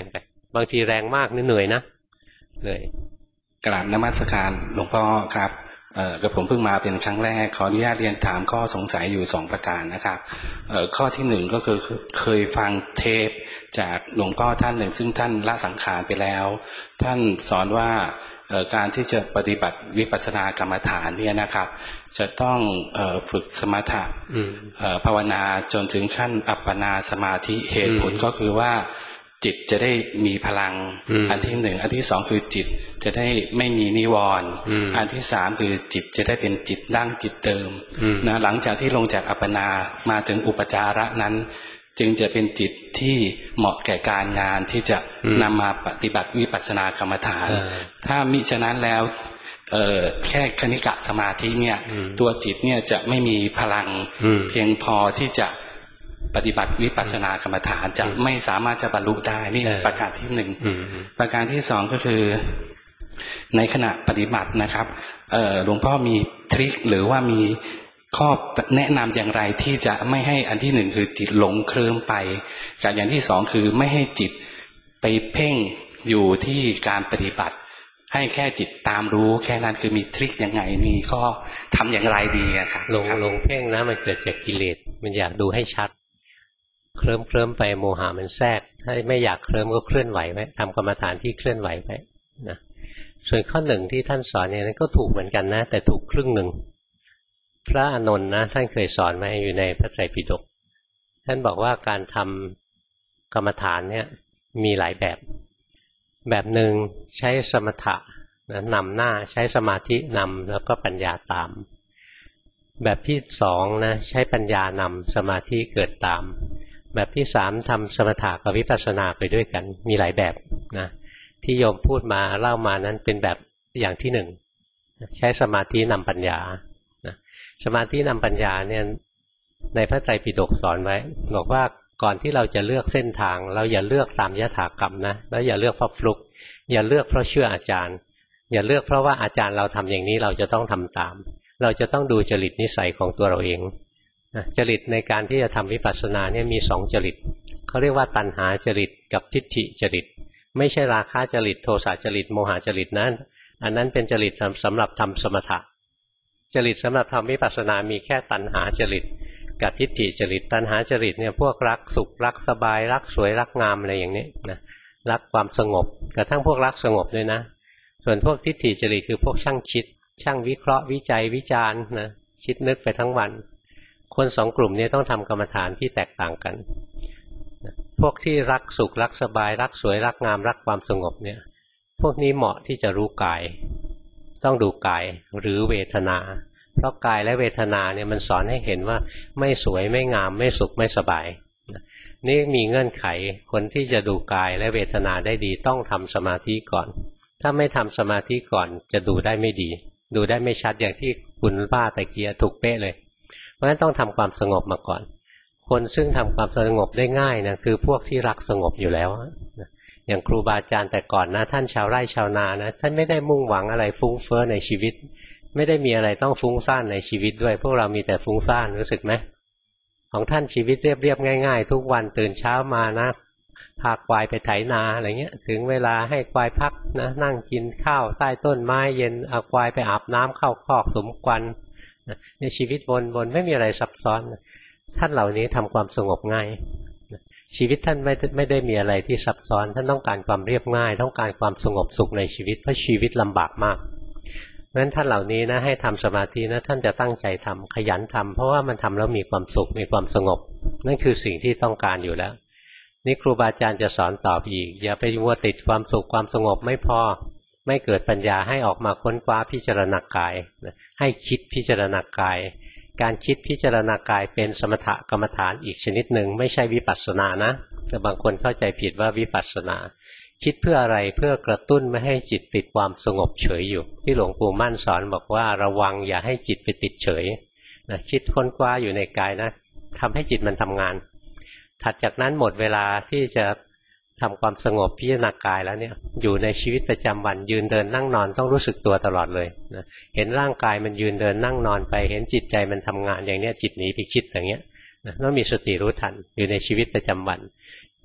บางทีแรงมากนี่เหนื่อยนะเหนื่อยกราบนมัสการหลวงพ่อครับกับผมเพิ่งมาเป็นครั้งแรกขออนุญาตเรียนถามข้อสงสัยอยู่2ประการนะครับข้อที่1ก็คือเคยฟังเทปจากหลวงพ่อท่านหนึ่งซึ่งท่านละสังขารไปแล้วท่านสอนว่าการที่จะปฏิบัติวิปัสสนากรรมฐานเนี่ยนะครับจะต้องฝึกสมถะภาวนาจนถึงขั้นอัปปนาสมาธิเหตุผลก็คือว่าจิตจะได้มีพลังอันที่1อันที่2คือจิตจะได้ไม่มีนิวรณ์อันที่3คือจิตจะได้เป็นจิตดั้งจิตเดิมนะหลังจากที่ลงจากอัปปนามาถึงอุปจาระนั้นจึงจะเป็นจิตที่เหมาะแก่การงานที่จะนำมาปฏิบัติวิปัสสนากรรมฐานถ้ามิฉะนั้นแล้วแค่คณิกะสมาธิเนี่ยตัวจิตเนี่ยจะไม่มีพลังเพียงพอที่จะปฏิบัติวิปัสสนากรรมฐานจะไม่สามารถจะบรรลุได้นี่ประการที่1ประการที่2ก็คือในขณะปฏิบัตินะครับหลวงพ่อมีทริคหรือว่ามีข้อแนะนำอย่างไรที่จะไม่ให้อันที่1คือจิตหลงเคลิ้มไปกับอย่างที่2คือไม่ให้จิตไปเพ่งอยู่ที่การปฏิบัติให้แค่จิตตามรู้แค่นั้นคือมีทริคยังไงมีข้อทำอย่างไรดีอะครับหลงเพ่งนะมันเกิดจากกิเลสมันอยากดูให้ชัดเคลิ้มไปโมหะมันแทรกถ้าไม่อยากเคลิ้มก็เคลื่อนไหวไว้ทำกรรมฐานที่เคลื่อนไหวไว้นะส่วนข้อ1ที่ท่านสอนเนี่ยนั้นก็ถูกเหมือนกันนะแต่ถูกครึ่งหนึ่งพระอานนท์นะท่านเคยสอนไว้อยู่ในพระไตรปิฎกท่านบอกว่าการทำกรรมฐานเนี่ยมีหลายแบบหนึ่งใช้สมถะนำหน้าใช้สมาธินำแล้วก็ปัญญาตามแบบที่2นะใช้ปัญญานำสมาธิเกิดตามแบบที่3ทำสมถะกับวิปัสสนาไปด้วยกันมีหลายแบบนะที่โยมพูดมาเล่ามานั้นเป็นแบบอย่างที่1ใช้สมาธินำปัญญานะสมาธินำปัญญาเนี่ยในพระไตรปิฎกสอนไว้บอกว่าก่อนที่เราจะเลือกเส้นทางเราอย่าเลือกตามยถากรรมนะแล้วอย่าเลือกเพราะฟลุกอย่าเลือกเพราะเชื่ออาจารย์อย่าเลือกเพราะว่าอาจารย์เราทำอย่างนี้เราจะต้องทำตามเราจะต้องดูจริตนิสัยของตัวเราเองจริตในการที่จะทำวิปัสสนาเนี่ยมี2จริตเขาเรียกว่าตัณหาจริตกับทิฏฐิจริตไม่ใช่ราคะจริตโทสะจริตโมหะจริตนั้นอันนั้นเป็นจริตสำหรับทำสมถะจริตสำหรับทำวิปัสสนามีแค่ตัณหาจริตกับทิฏฐิจริตตัณหาจริตเนี่ยพวกรักสุขรักสบายรักสวยรักงามอะไรอย่างนี้นะรักความสงบกระทั่งพวกรักสงบด้วยนะส่วนพวกทิฏฐิจริตคือพวกช่างคิดช่างวิเคราะห์วิจัยวิจารณ์นะคิดนึกไปทั้งวันคน2กลุ่มนี้ต้องทำกรรมฐานที่แตกต่างกันพวกที่รักสุขรักสบายรักสวยรักงามรักความสงบเนี่ยพวกนี้เหมาะที่จะรู้กายต้องดูกายหรือเวทนาเพราะกายและเวทนาเนี่ยมันสอนให้เห็นว่าไม่สวยไม่งามไม่สุขไม่สบายนี่มีเงื่อนไขคนที่จะดูกายและเวทนาได้ดีต้องทำสมาธิก่อนถ้าไม่ทำสมาธิก่อนจะดูได้ไม่ดีดูได้ไม่ชัดอย่างที่คุณป้าตะเกียถูกเป๊ะเลยเพราะฉะนั้นต้องทำความสงบมาก่อนคนซึ่งทำความสงบได้ง่ายนะคือพวกที่รักสงบอยู่แล้วอย่างครูบาอาจารย์แต่ก่อนนะท่านชาวไร่ชาวนานะท่านไม่ได้มุ่งหวังอะไรฟุ้งเฟ้อในชีวิตไม่ได้มีอะไรต้องฟุ้งซ่านในชีวิตด้วยพวกเรามีแต่ฟุ้งซ่านรู้สึกไหมของท่านชีวิตเรียบๆง่ายๆทุกวันตื่นเช้ามานะพาควายไปไถนาอะไรเงี้ยถึงเวลาให้ควายพักนะนั่งกินข้าวใต้ต้นไม้เย็นเอาควายไปอาบน้ำเข้าคอกสมควันในชีวิตวนไม่มีอะไรซับซ้อนท่านเหล่านี้ทำความสงบง่ายชีวิตท่านไม่ได้มีอะไรที่ซับซ้อนท่านต้องการความเรียบง่ายต้องการความสงบสุขในชีวิตเพราะชีวิตลำบากมากเพราะฉะนั้นท่านเหล่านี้นะให้ทำสมาธินะท่านจะตั้งใจทำขยันทำเพราะว่ามันทำแล้วมีความสุขมีความสงบนั่นคือสิ่งที่ต้องการอยู่แล้วนี่ครูบาอาจารย์จะสอนต่ออีกอย่าไปมัวติดความสุขความสงบไม่พอไม่เกิดปัญญาให้ออกมาค้นคว้าพิจารณากายให้คิดพิจารณากายการคิดพิจารณากายเป็นสมถกรรมฐานอีกชนิดหนึ่งไม่ใช่วิปัสสนานะแต่บางคนเข้าใจผิดว่าวิปัสสนาคิดเพื่ออะไรเพื่อกระตุ้นไม่ให้จิตติดความสงบเฉยอยู่ที่หลวงปู่มั่นสอนบอกว่าระวังอย่าให้จิตไปติดเฉยนะคิดค้นคว้าอยู่ในกายนะทำให้จิตมันทำงานถัดจากนั้นหมดเวลาที่จะทำความสงบพิจารณากายแล้วเนี่ยอยู่ในชีวิตประจำวันยืนเดินนั่งนอนต้องรู้สึกตัวตลอดเลยนะเห็นร่างกายมันยืนเดินนั่งนอนไปเห็นจิตใจมันทำงานอย่างเนี้ยจิตหนีไปคิดอย่างเงี้ยนะต้องมีสติรู้ทันอยู่ในชีวิตประจำวัน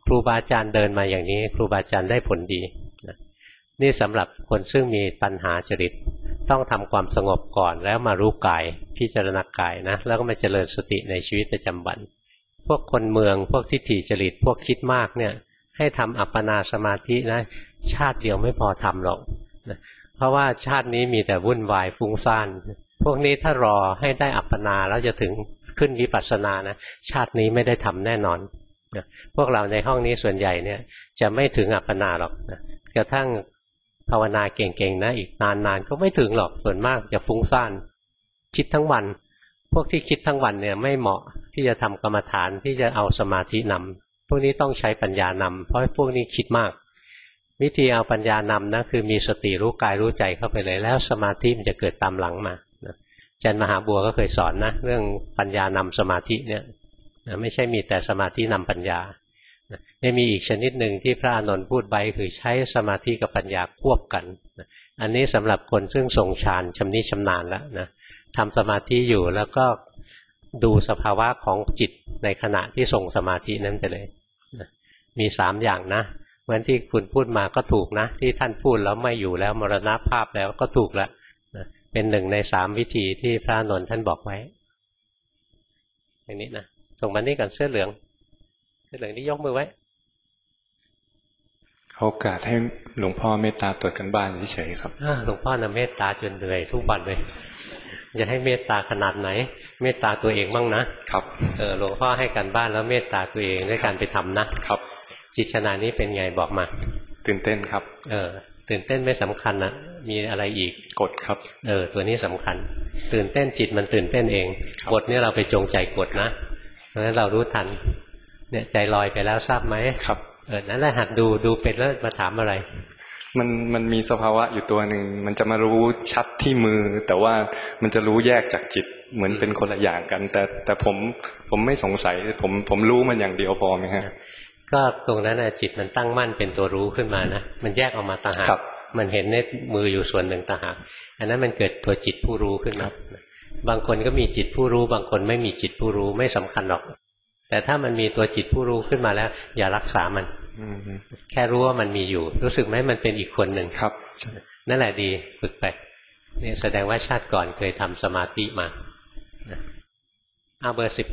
ครูบาอาจารย์เดินมาอย่างนี้ครูบาอาจารย์ได้ผลดีนะนี่สำหรับคนซึ่งมีตัณหาจริตต้องทำความสงบก่อนแล้วมารู้กายพิจารณากายนะแล้วก็มาเจริญสติในชีวิตประจำวันพวกคนเมืองพวกทิฏฐิจริตพวกคิดมากเนี่ยให้ทำอัปปนาสมาธินะชาติเดียวไม่พอทำหรอกนะเพราะว่าชาตินี้มีแต่วุ่นวายฟุ้งซ่านพวกนี้ถ้ารอให้ได้อัปปนาแล้วจะถึงขึ้นวิปัสสนานะชาตินี้ไม่ได้ทำแน่นอนนะพวกเราในห้องนี้ส่วนใหญ่เนี่ยจะไม่ถึงอัปปนาหรอกนะกระทั่งภาวนาเก่งๆนะอีกนานๆก็ไม่ถึงหรอกส่วนมากจะฟุ้งซ่านคิดทั้งวันพวกที่คิดทั้งวันเนี่ยไม่เหมาะที่จะทำกรรมฐานที่จะเอาสมาธินำพวกนี้ต้องใช้ปัญญานำเพราะพวกนี้คิดมากวิธีเอาปัญญานำนะคือมีสติรู้กายรู้ใจเข้าไปเลยแล้วสมาธิมันจะเกิดตามหลังมาอาจารย์มหาบัวก็เคยสอนนะเรื่องปัญญานำสมาธิเนี่ยไม่ใช่มีแต่สมาธินำปัญญาไม่มีอีกชนิดหนึ่งที่พระอานนท์พูดไว้คือใช้สมาธิกับปัญญาควบกันอันนี้สำหรับคนซึ่งทรงฌานชำนิชำนาญแล้วนะทำสมาธิอยู่แล้วก็ดูสภาวะของจิตในขณะที่ทรงสมาธินั้นไปเลยมี3อย่างนะเหมือนที่คุณพูดมาก็ถูกนะที่ท่านพูดแล้วไม่อยู่แล้วมรณภาพแล้วก็ถูกแล้วเป็น1 ใน 3วิธีที่พระอานนท์ท่านบอกไว้อย่างนี้นะส่งมานี่กันเสื้อเหลืองนี่ยกมือไว้โอกาสให้หลวงพ่อเมตตาตรวจกันบ้านเฉยๆครับหลวงพ่อน่ะเมตตาจนเหนื่อยทุกวันเลยจะให้เมตตาขนาดไหนเมตตาตัวเองบ้างนะครับหลวงพ่อให้กันบ้านแล้วเมตตาตัวเองด้วยการไปทำนะครับจิตขณะนี้เป็นไงบอกมาตื่นเต้นครับตื่นเต้นไม่สำคัญนะมีอะไรอีกกดครับตัวนี้สำคัญตื่นเต้นจิตมันตื่นเต้นเองกดนี่เราไปจงใจกดนะเพราะฉะนั้นเรารู้ทันเนี่ยใจลอยไปแล้วทราบไหมครับนั่นแหละหัดดูเป็นแล้วมาถามอะไรมันมีสภาวะอยู่ตัวหนึ่งมันจะมารู้ชัดที่มือแต่ว่ามันจะรู้แยกจากจิตเหมือนเป็นคนละอย่างกันแต่ผมไม่สงสัยผมรู้มันอย่างเดียวพอไหมฮะก็ตรงนั้นนะจิตมันตั้งมั่นเป็นตัวรู้ขึ้นมานะมันแยกออกมาต่างหากมันเห็นในมืออยู่ส่วนหนึ่งต่างหากอันนั้นมันเกิดตัวจิตผู้รู้ขึ้นมาบางคนก็มีจิตผู้รู้บางคนไม่มีจิตผู้รู้ไม่สำคัญหรอกแต่ถ้ามันมีตัวจิตผู้รู้ขึ้นมาแล้วอย่ารักษามันแค่รู้ว่ามันมีอยู่รู้สึกไหมมันเป็นอีกคนหนึ่งครับนั่นแหละดีฝึกไปนี่แสดงว่าชาติก่อนเคยทำสมาธิมาเอาเบอร์19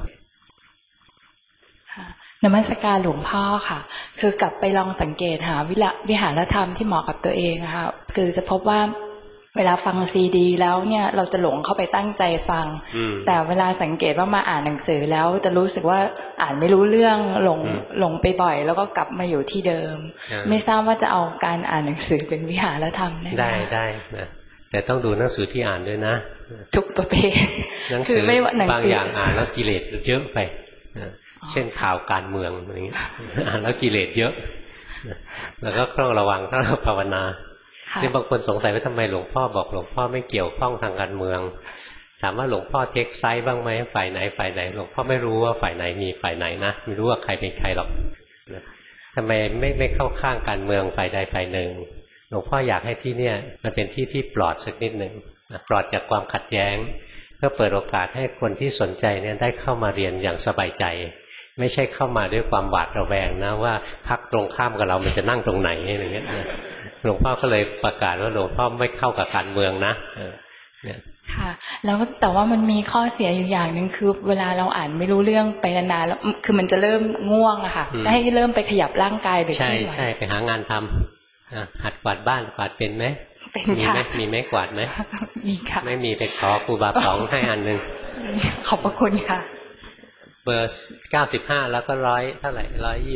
นมัสการหลวงพ่อค่ะคือกลับไปลองสังเกตหาวิหารธรรมที่เหมาะกับตัวเองค่ะคือจะพบว่าเวลาฟังซีดีแล้วเนี่ยเราจะหลงเข้าไปตั้งใจฟังแต่เวลาสังเกตว่ามาอ่านหนังสือแล้วจะรู้สึกว่าอ่านไม่รู้เรื่องหลงไปบ่อยแล้วก็กลับมาอยู่ที่เดิมไม่ทราบว่าจะเอาการอ่านหนังสือเป็นวิหารธรรมได้นะแต่ต้องดูหนังสือที่อ่านด้วยนะทุกประเภทหนังสือบางอย่างอ่านแล้วกิเลสเยอะไปเช่นข่าวการเมืองอะไรอย่างนี้อ่านแล้วกิเลสเยอะแล้วก็ต้องระวังถ้าเราภาวนานี่บางคนสงสัยว่าทำไมหลวงพ่อบอกหลวงพ่อไม่เกี่ยวข้องทางการเมืองถามว่าหลวงพ่อเทคไซส์บ้างไหมฝ่ายไหนหลวงพ่อไม่รู้ว่าฝ่ายไหนมีฝ่ายไหนนะไม่รู้ว่าใครเป็นใครหรอกทำไมไม่เข้าข้างการเมืองฝ่ายใดฝ่ายหนึ่งหลวงพ่ออยากให้ที่เนี่ยมันเป็นที่ปลอดสักนิดหนึ่งปลอดจากความขัดแย้งเพื่อเปิดโอกาสให้คนที่สนใจเนี่ยได้เข้ามาเรียนอย่างสบายใจไม่ใช่เข้ามาด้วยความหวาดระแวงนะว่าพรรคตรงข้ามกับเรามันจะนั่งตรงไหนอย่างเงี้ยหลวงพ่อก็เลยประกาศว่าหลวงพ่อไม่เข้ากับการเมืองนะค่ะแล้วแต่ว่ามันมีข้อเสียอยู่อย่างหนึ่งคือเวลาเราอ่านไม่รู้เรื่องไปนานๆแล้วคือมันจะเริ่มง่วงอะค่ะให้เริ่มไปขยับร่างกายหรือใช่ไปหางานทำหัดกวาดบ้านกวาดเป็นไหมเป็นค่ะมีไหมกวาดไหมมีค่ะไม่มีไปขอครูบาป๋องให้อันนึงขอบพระคุณค่ะเบอร์95แล้วก็100เท่าไหร่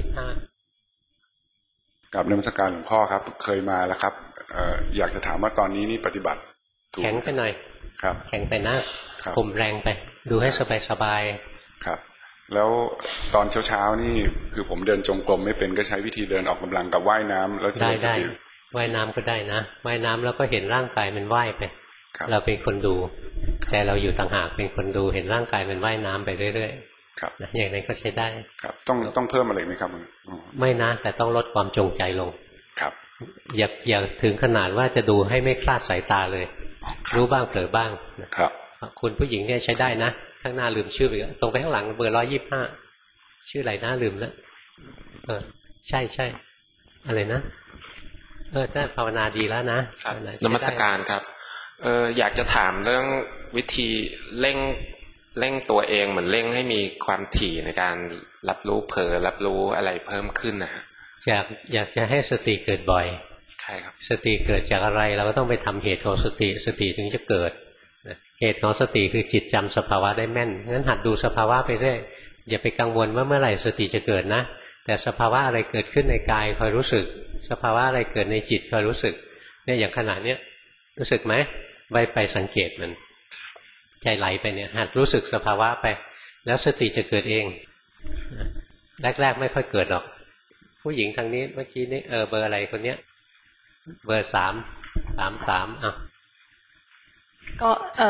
125 กับนมัสการหลวงพ่อครับเคยมาแล้วครับอยากจะถามว่าตอนนี้นี่ปฏิบัติแข็งไปหน่อยครับแข็งไปนะข่มแรงไปดูให้สบายครับแล้วตอนเช้านี่คือผมเดินจงกรมไม่เป็นก็ใช้วิธีเดินออกกำลังกับว่ายน้ำแล้วจะได้ว่ายน้ำก็ได้นะว่ายน้ำแล้วก็เห็นร่างกายมันว่ายไปเราเป็นคนดูใจเราอยู่ต่างหากเป็นคนดูเห็นร่างกายมันว่ายน้ำไปเรื่อยๆครับอย่างนั้นก็ใช้ได้ครับต้องเพิ่มอะไรไหมครับไม่นะแต่ต้องลดความจงใจลงครับอย่าถึงขนาดว่าจะดูให้ไม่คลาดสายตาเลยรู้บ้างเผลอบ้างครับคุณผู้หญิงเนี่ยใช้ได้นะข้างหน้าลืมชื่อไปส่งไปข้างหลังเบอร์125ชื่ออะไรนะลืมแล้วใช่อะไรนะถ้าภาวนาดีแล้วนะครับนมัสการครับอยากจะถามเรื่องวิธีเร่งตัวเองเหมือนเร่งให้มีความถี่ในการรับรู้เผลอรับรู้อะไรเพิ่มขึ้นนะฮะอยากจะให้สติเกิดบ่อยใช่ครับสติเกิดจากอะไรเราก็ต้องไปทำเหตุของสติถึงจะเกิดเหตุของสติคือจิตจำสภาวะได้แม่นงั้นหัดดูสภาวะไปเรื่อยอย่าไปกังวลว่าเมื่อไหร่สติจะเกิดนะแต่สภาวะอะไรเกิดขึ้นในกายคอยรู้สึกสภาวะอะไรเกิดในจิตคอยรู้สึกเนี่ยอย่างขณะเนี้ยรู้สึกไหมไปสังเกตมันใจไหลไปเนี่ยหัดรู้สึกสภาวะไปแล้วสติจะเกิดเองแรกๆไม่ค่อยเกิดหรอกผู้หญิงทางนี้เมื่อกี้นี้เบอร์อะไรคนเนี้ยเบอร์333อ่ะก็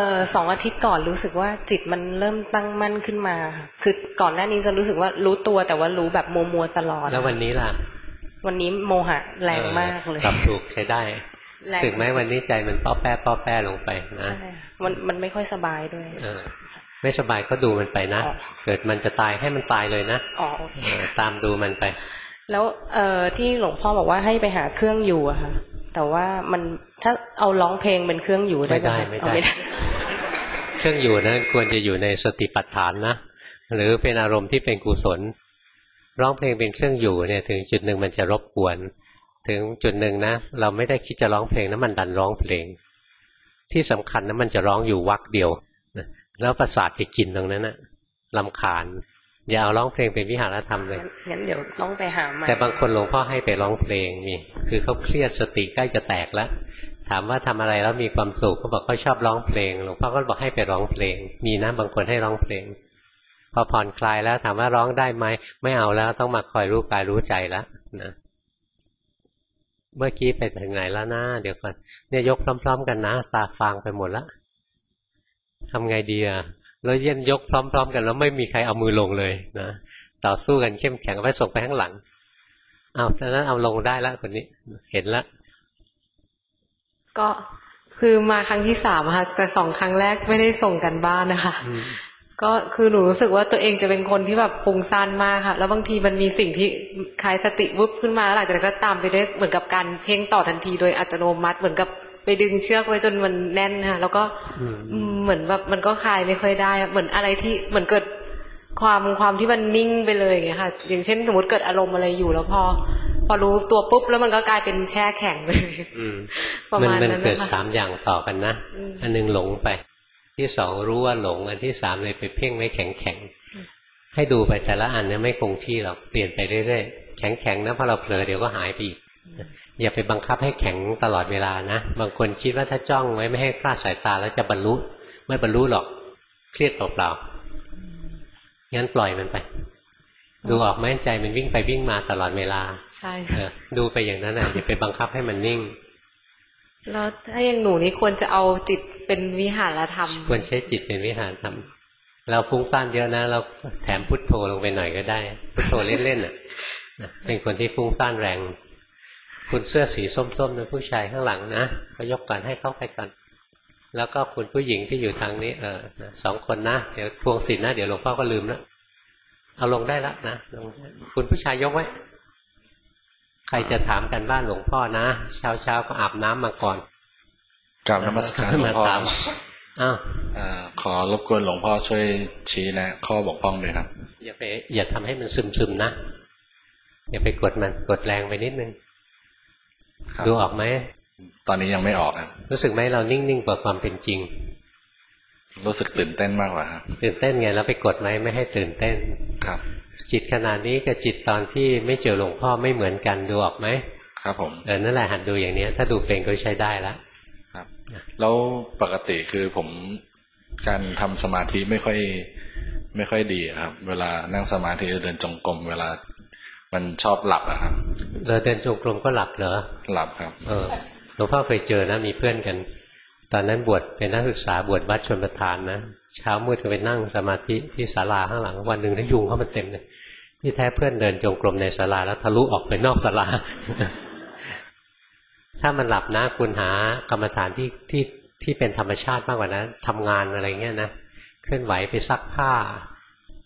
2 อาทิตย์ก่อนรู้สึกว่าจิตมันเริ่มตั้งมั่นขึ้นมาคือก่อนหน้านี้จะรู้สึกว่ารู้ตัวแต่ว่ารู้แบบมัวๆตลอดแล้ววันนี้ล่ะวันนี้โมหะแรงมากเลยกลับถูกใช้ได้ถึงแม้วันนี้ใจมันป้อแป้ลงไปนะใช่มันไม่ค่อยสบายด้วยไม่สบายก็ดูมันไปนะเกิดมันจะตายให้มันตายเลยนะตามดูมันไปแล้วที่หลวงพ่อบอกว่าให้ไปหาเครื่องอยู่อะค่ะแต่ว่ามันถ้าเอาร้องเพลงเป็นเครื่องอยู่ได้ไหมไม่ได้เครื่องอยู่นะควรจะอยู่ในสติปัฏฐานนะหรือเป็นอารมณ์ที่เป็นกุศลร้องเพลงเป็นเครื่องอยู่เนี่ยถึงจุดหนึ่งมันจะรบกวนถึงจุดหนึ่งนะเราไม่ได้คิดจะร้องเพลงนะมันดันร้องเพลงที่สำคัญนะมันจะร้องอยู่วรรคเดียวแล้วประสาทจะกินตรงนั้นนะรำคาญอย่าเอาร้องเพลงเป็นวิหารธรรมเลยงั้นเดี๋ยวต้องไปหาใหม่แต่บางคนหลวงพ่อให้ไปร้องเพลงมีคือเขาเครียดสติใกล้จะแตกแล้วถามว่าทำอะไรแล้วมีความสุขเขาบอกเขาชอบร้องเพลงหลวงพ่อก็บอกให้ไปร้องเพลงมีนะบางคนให้ร้องเพลงพอผ่อนคลายแล้วถามว่าร้องได้ไหมไม่เอาแล้วต้องมาคอยรู้กายรู้ใจแล้วนะเมื่อกี้ไปถึงไหนแล้วนะเดี๋ยวก่อนเนี่ยยกพร้อมๆกันนะตาฟางไปหมดแล้วทำไงดีอะแล้วเย็นยกพร้อมๆกันแล้วไม่มีใครเอามือลงเลยนะต่อสู้กันเข้มแข็งไปส่งไปข้างหลังเอาตอนนั้นเอาลงได้แล้วคนนี้เห็นแล้วก็คือมาครั้งที่3ค่ะแต่2 ครั้งแรกไม่ได้ส่งกันบ้านนะคะก็คือหนูรู้สึกว่าตัวเองจะเป็นคนที่แบบฟุ้งซ่านมากค่ะแล้วบางทีมันมีสิ่งที่คล้ายสติวุบขึ้นมาแล้วหลังจากนั้นก็ตามไปด้วยเหมือนกับการเพ่งต่อทันทีโดยอัตโนมัติเหมือนกับไปดึงเชือกไว้จนมันแน่นค่ะแล้วก็เหมือนแบบมันก็คลายไม่ค่อยได้เหมือนอะไรที่เหมือนเกิดความที่มันนิ่งไปเลยอย่างเงี้ยค่ะอย่างเช่นสมมติเกิดอารมณ์อะไรอยู่แล้วพอรู้ตัวปุ๊บแล้วมันก็กลายเป็นแช่แข็งไปเลยประมาณนั้นมันเกิด3 อย่างต่อกันนะอันนึงหลงไปที่2รู้ว่าหลงอันที่3เลยไปเพ่งไว้แข็งให้ดูไปแต่ละอันเนี่ยไม่คงที่หรอกเปลี่ยนไปเรื่อยๆแข็งนะพอเราเผลอเดี๋ยวก็หายไปอีกอย่าไปบังคับให้แข็งตลอดเวลานะบางคนคิดว่าถ้าจ้องไว้ไม่ให้คลาดสายตาแล้วจะบรรลุไม่บรรลุหรอกเครียดเปล่าๆงั้นปล่อยมันไปดูออกไหมใจมันวิ่งไปวิ่งมาตลอดเวลาใช่ดูไปอย่างนั้นอย่าไปบังคับให้มันนิ่งแล้วถ้าอย่างหนูนี่ควรจะเอาจิตเป็นวิหารธรรมควรใช้จิตเป็นวิหารธรรมเราฟุ้งซ่านเยอะนะเราแถมพุทโธลงไปหน่อยก็ได้พุทโธเล่นๆเป็นคนที่ฟุ้งซ่านแรงคุณเสื้อสีส้มๆนะผู้ชายข้างหลังนะก็ยกก่อนให้เข้าไปก่อนแล้วก็คุณผู้หญิงที่อยู่ทางนี้2 คนนะเดี๋ยวทวงสินนะเดี๋ยวหลวงพ่อก็ลืมแล้วเอาลงได้แล้วนะคุณผู้ชายยกไว้ใครจะถามกันบ้านหลวงพ่อนะเช้าก็อาบน้ำมาก่อนกราบนมัสการหลวงพ่อขอรบกวนหลวงพ่อช่วยชี้แนะข้อบกพร่องด้วยครับอย่าทำให้มันซึมๆนะอย่าไปกดมันกดแรงไปนิดนึงดูออกไหมตอนนี้ยังไม่ออกครับรู้สึกไหมเรานิ่งๆกว่าความเป็นจริงรู้สึกตื่นเต้นมากกว่าครับตื่นเต้นไงแล้วไปกดไหมไม่ให้ตื่นเต้นครับจิตขนาดนี้กับจิตตอนที่ไม่เจอหลวงพ่อไม่เหมือนกันดูออกไหมครับผมนั่นแหละหัดดูอย่างนี้ถ้าดูเป็นก็ใช้ได้แล้วครับแล้วปกติคือผมการทำสมาธิไม่ค่อยดีครับเวลานั่งสมาธิเดินจงกรมเวลามันชอบหลับอะครับเราเดินจงกรมก็หลับเหรอหลับครับหลวงพ่อเคยเจอนะมีเพื่อนกันตอนนั้นบวชเป็นนักศึกษาบวชวัดชลประทานนะเช้ามืดก็ไปนั่งสมาธิที่ศาลาข้างหลังวันหนึ่งถ้ายุงเข้ามาเต็มเลยที่แท้เพื่อนเดินจงกรมในศาลาแล้วทะลุออกไปนอกศาลา ถ้ามันหลับนะคุณหากรรมฐานที่เป็นธรรมชาติมากกว่านั้นทำงานอะไรเงี้ยนะเคลื่อนไหวไปซักผ้า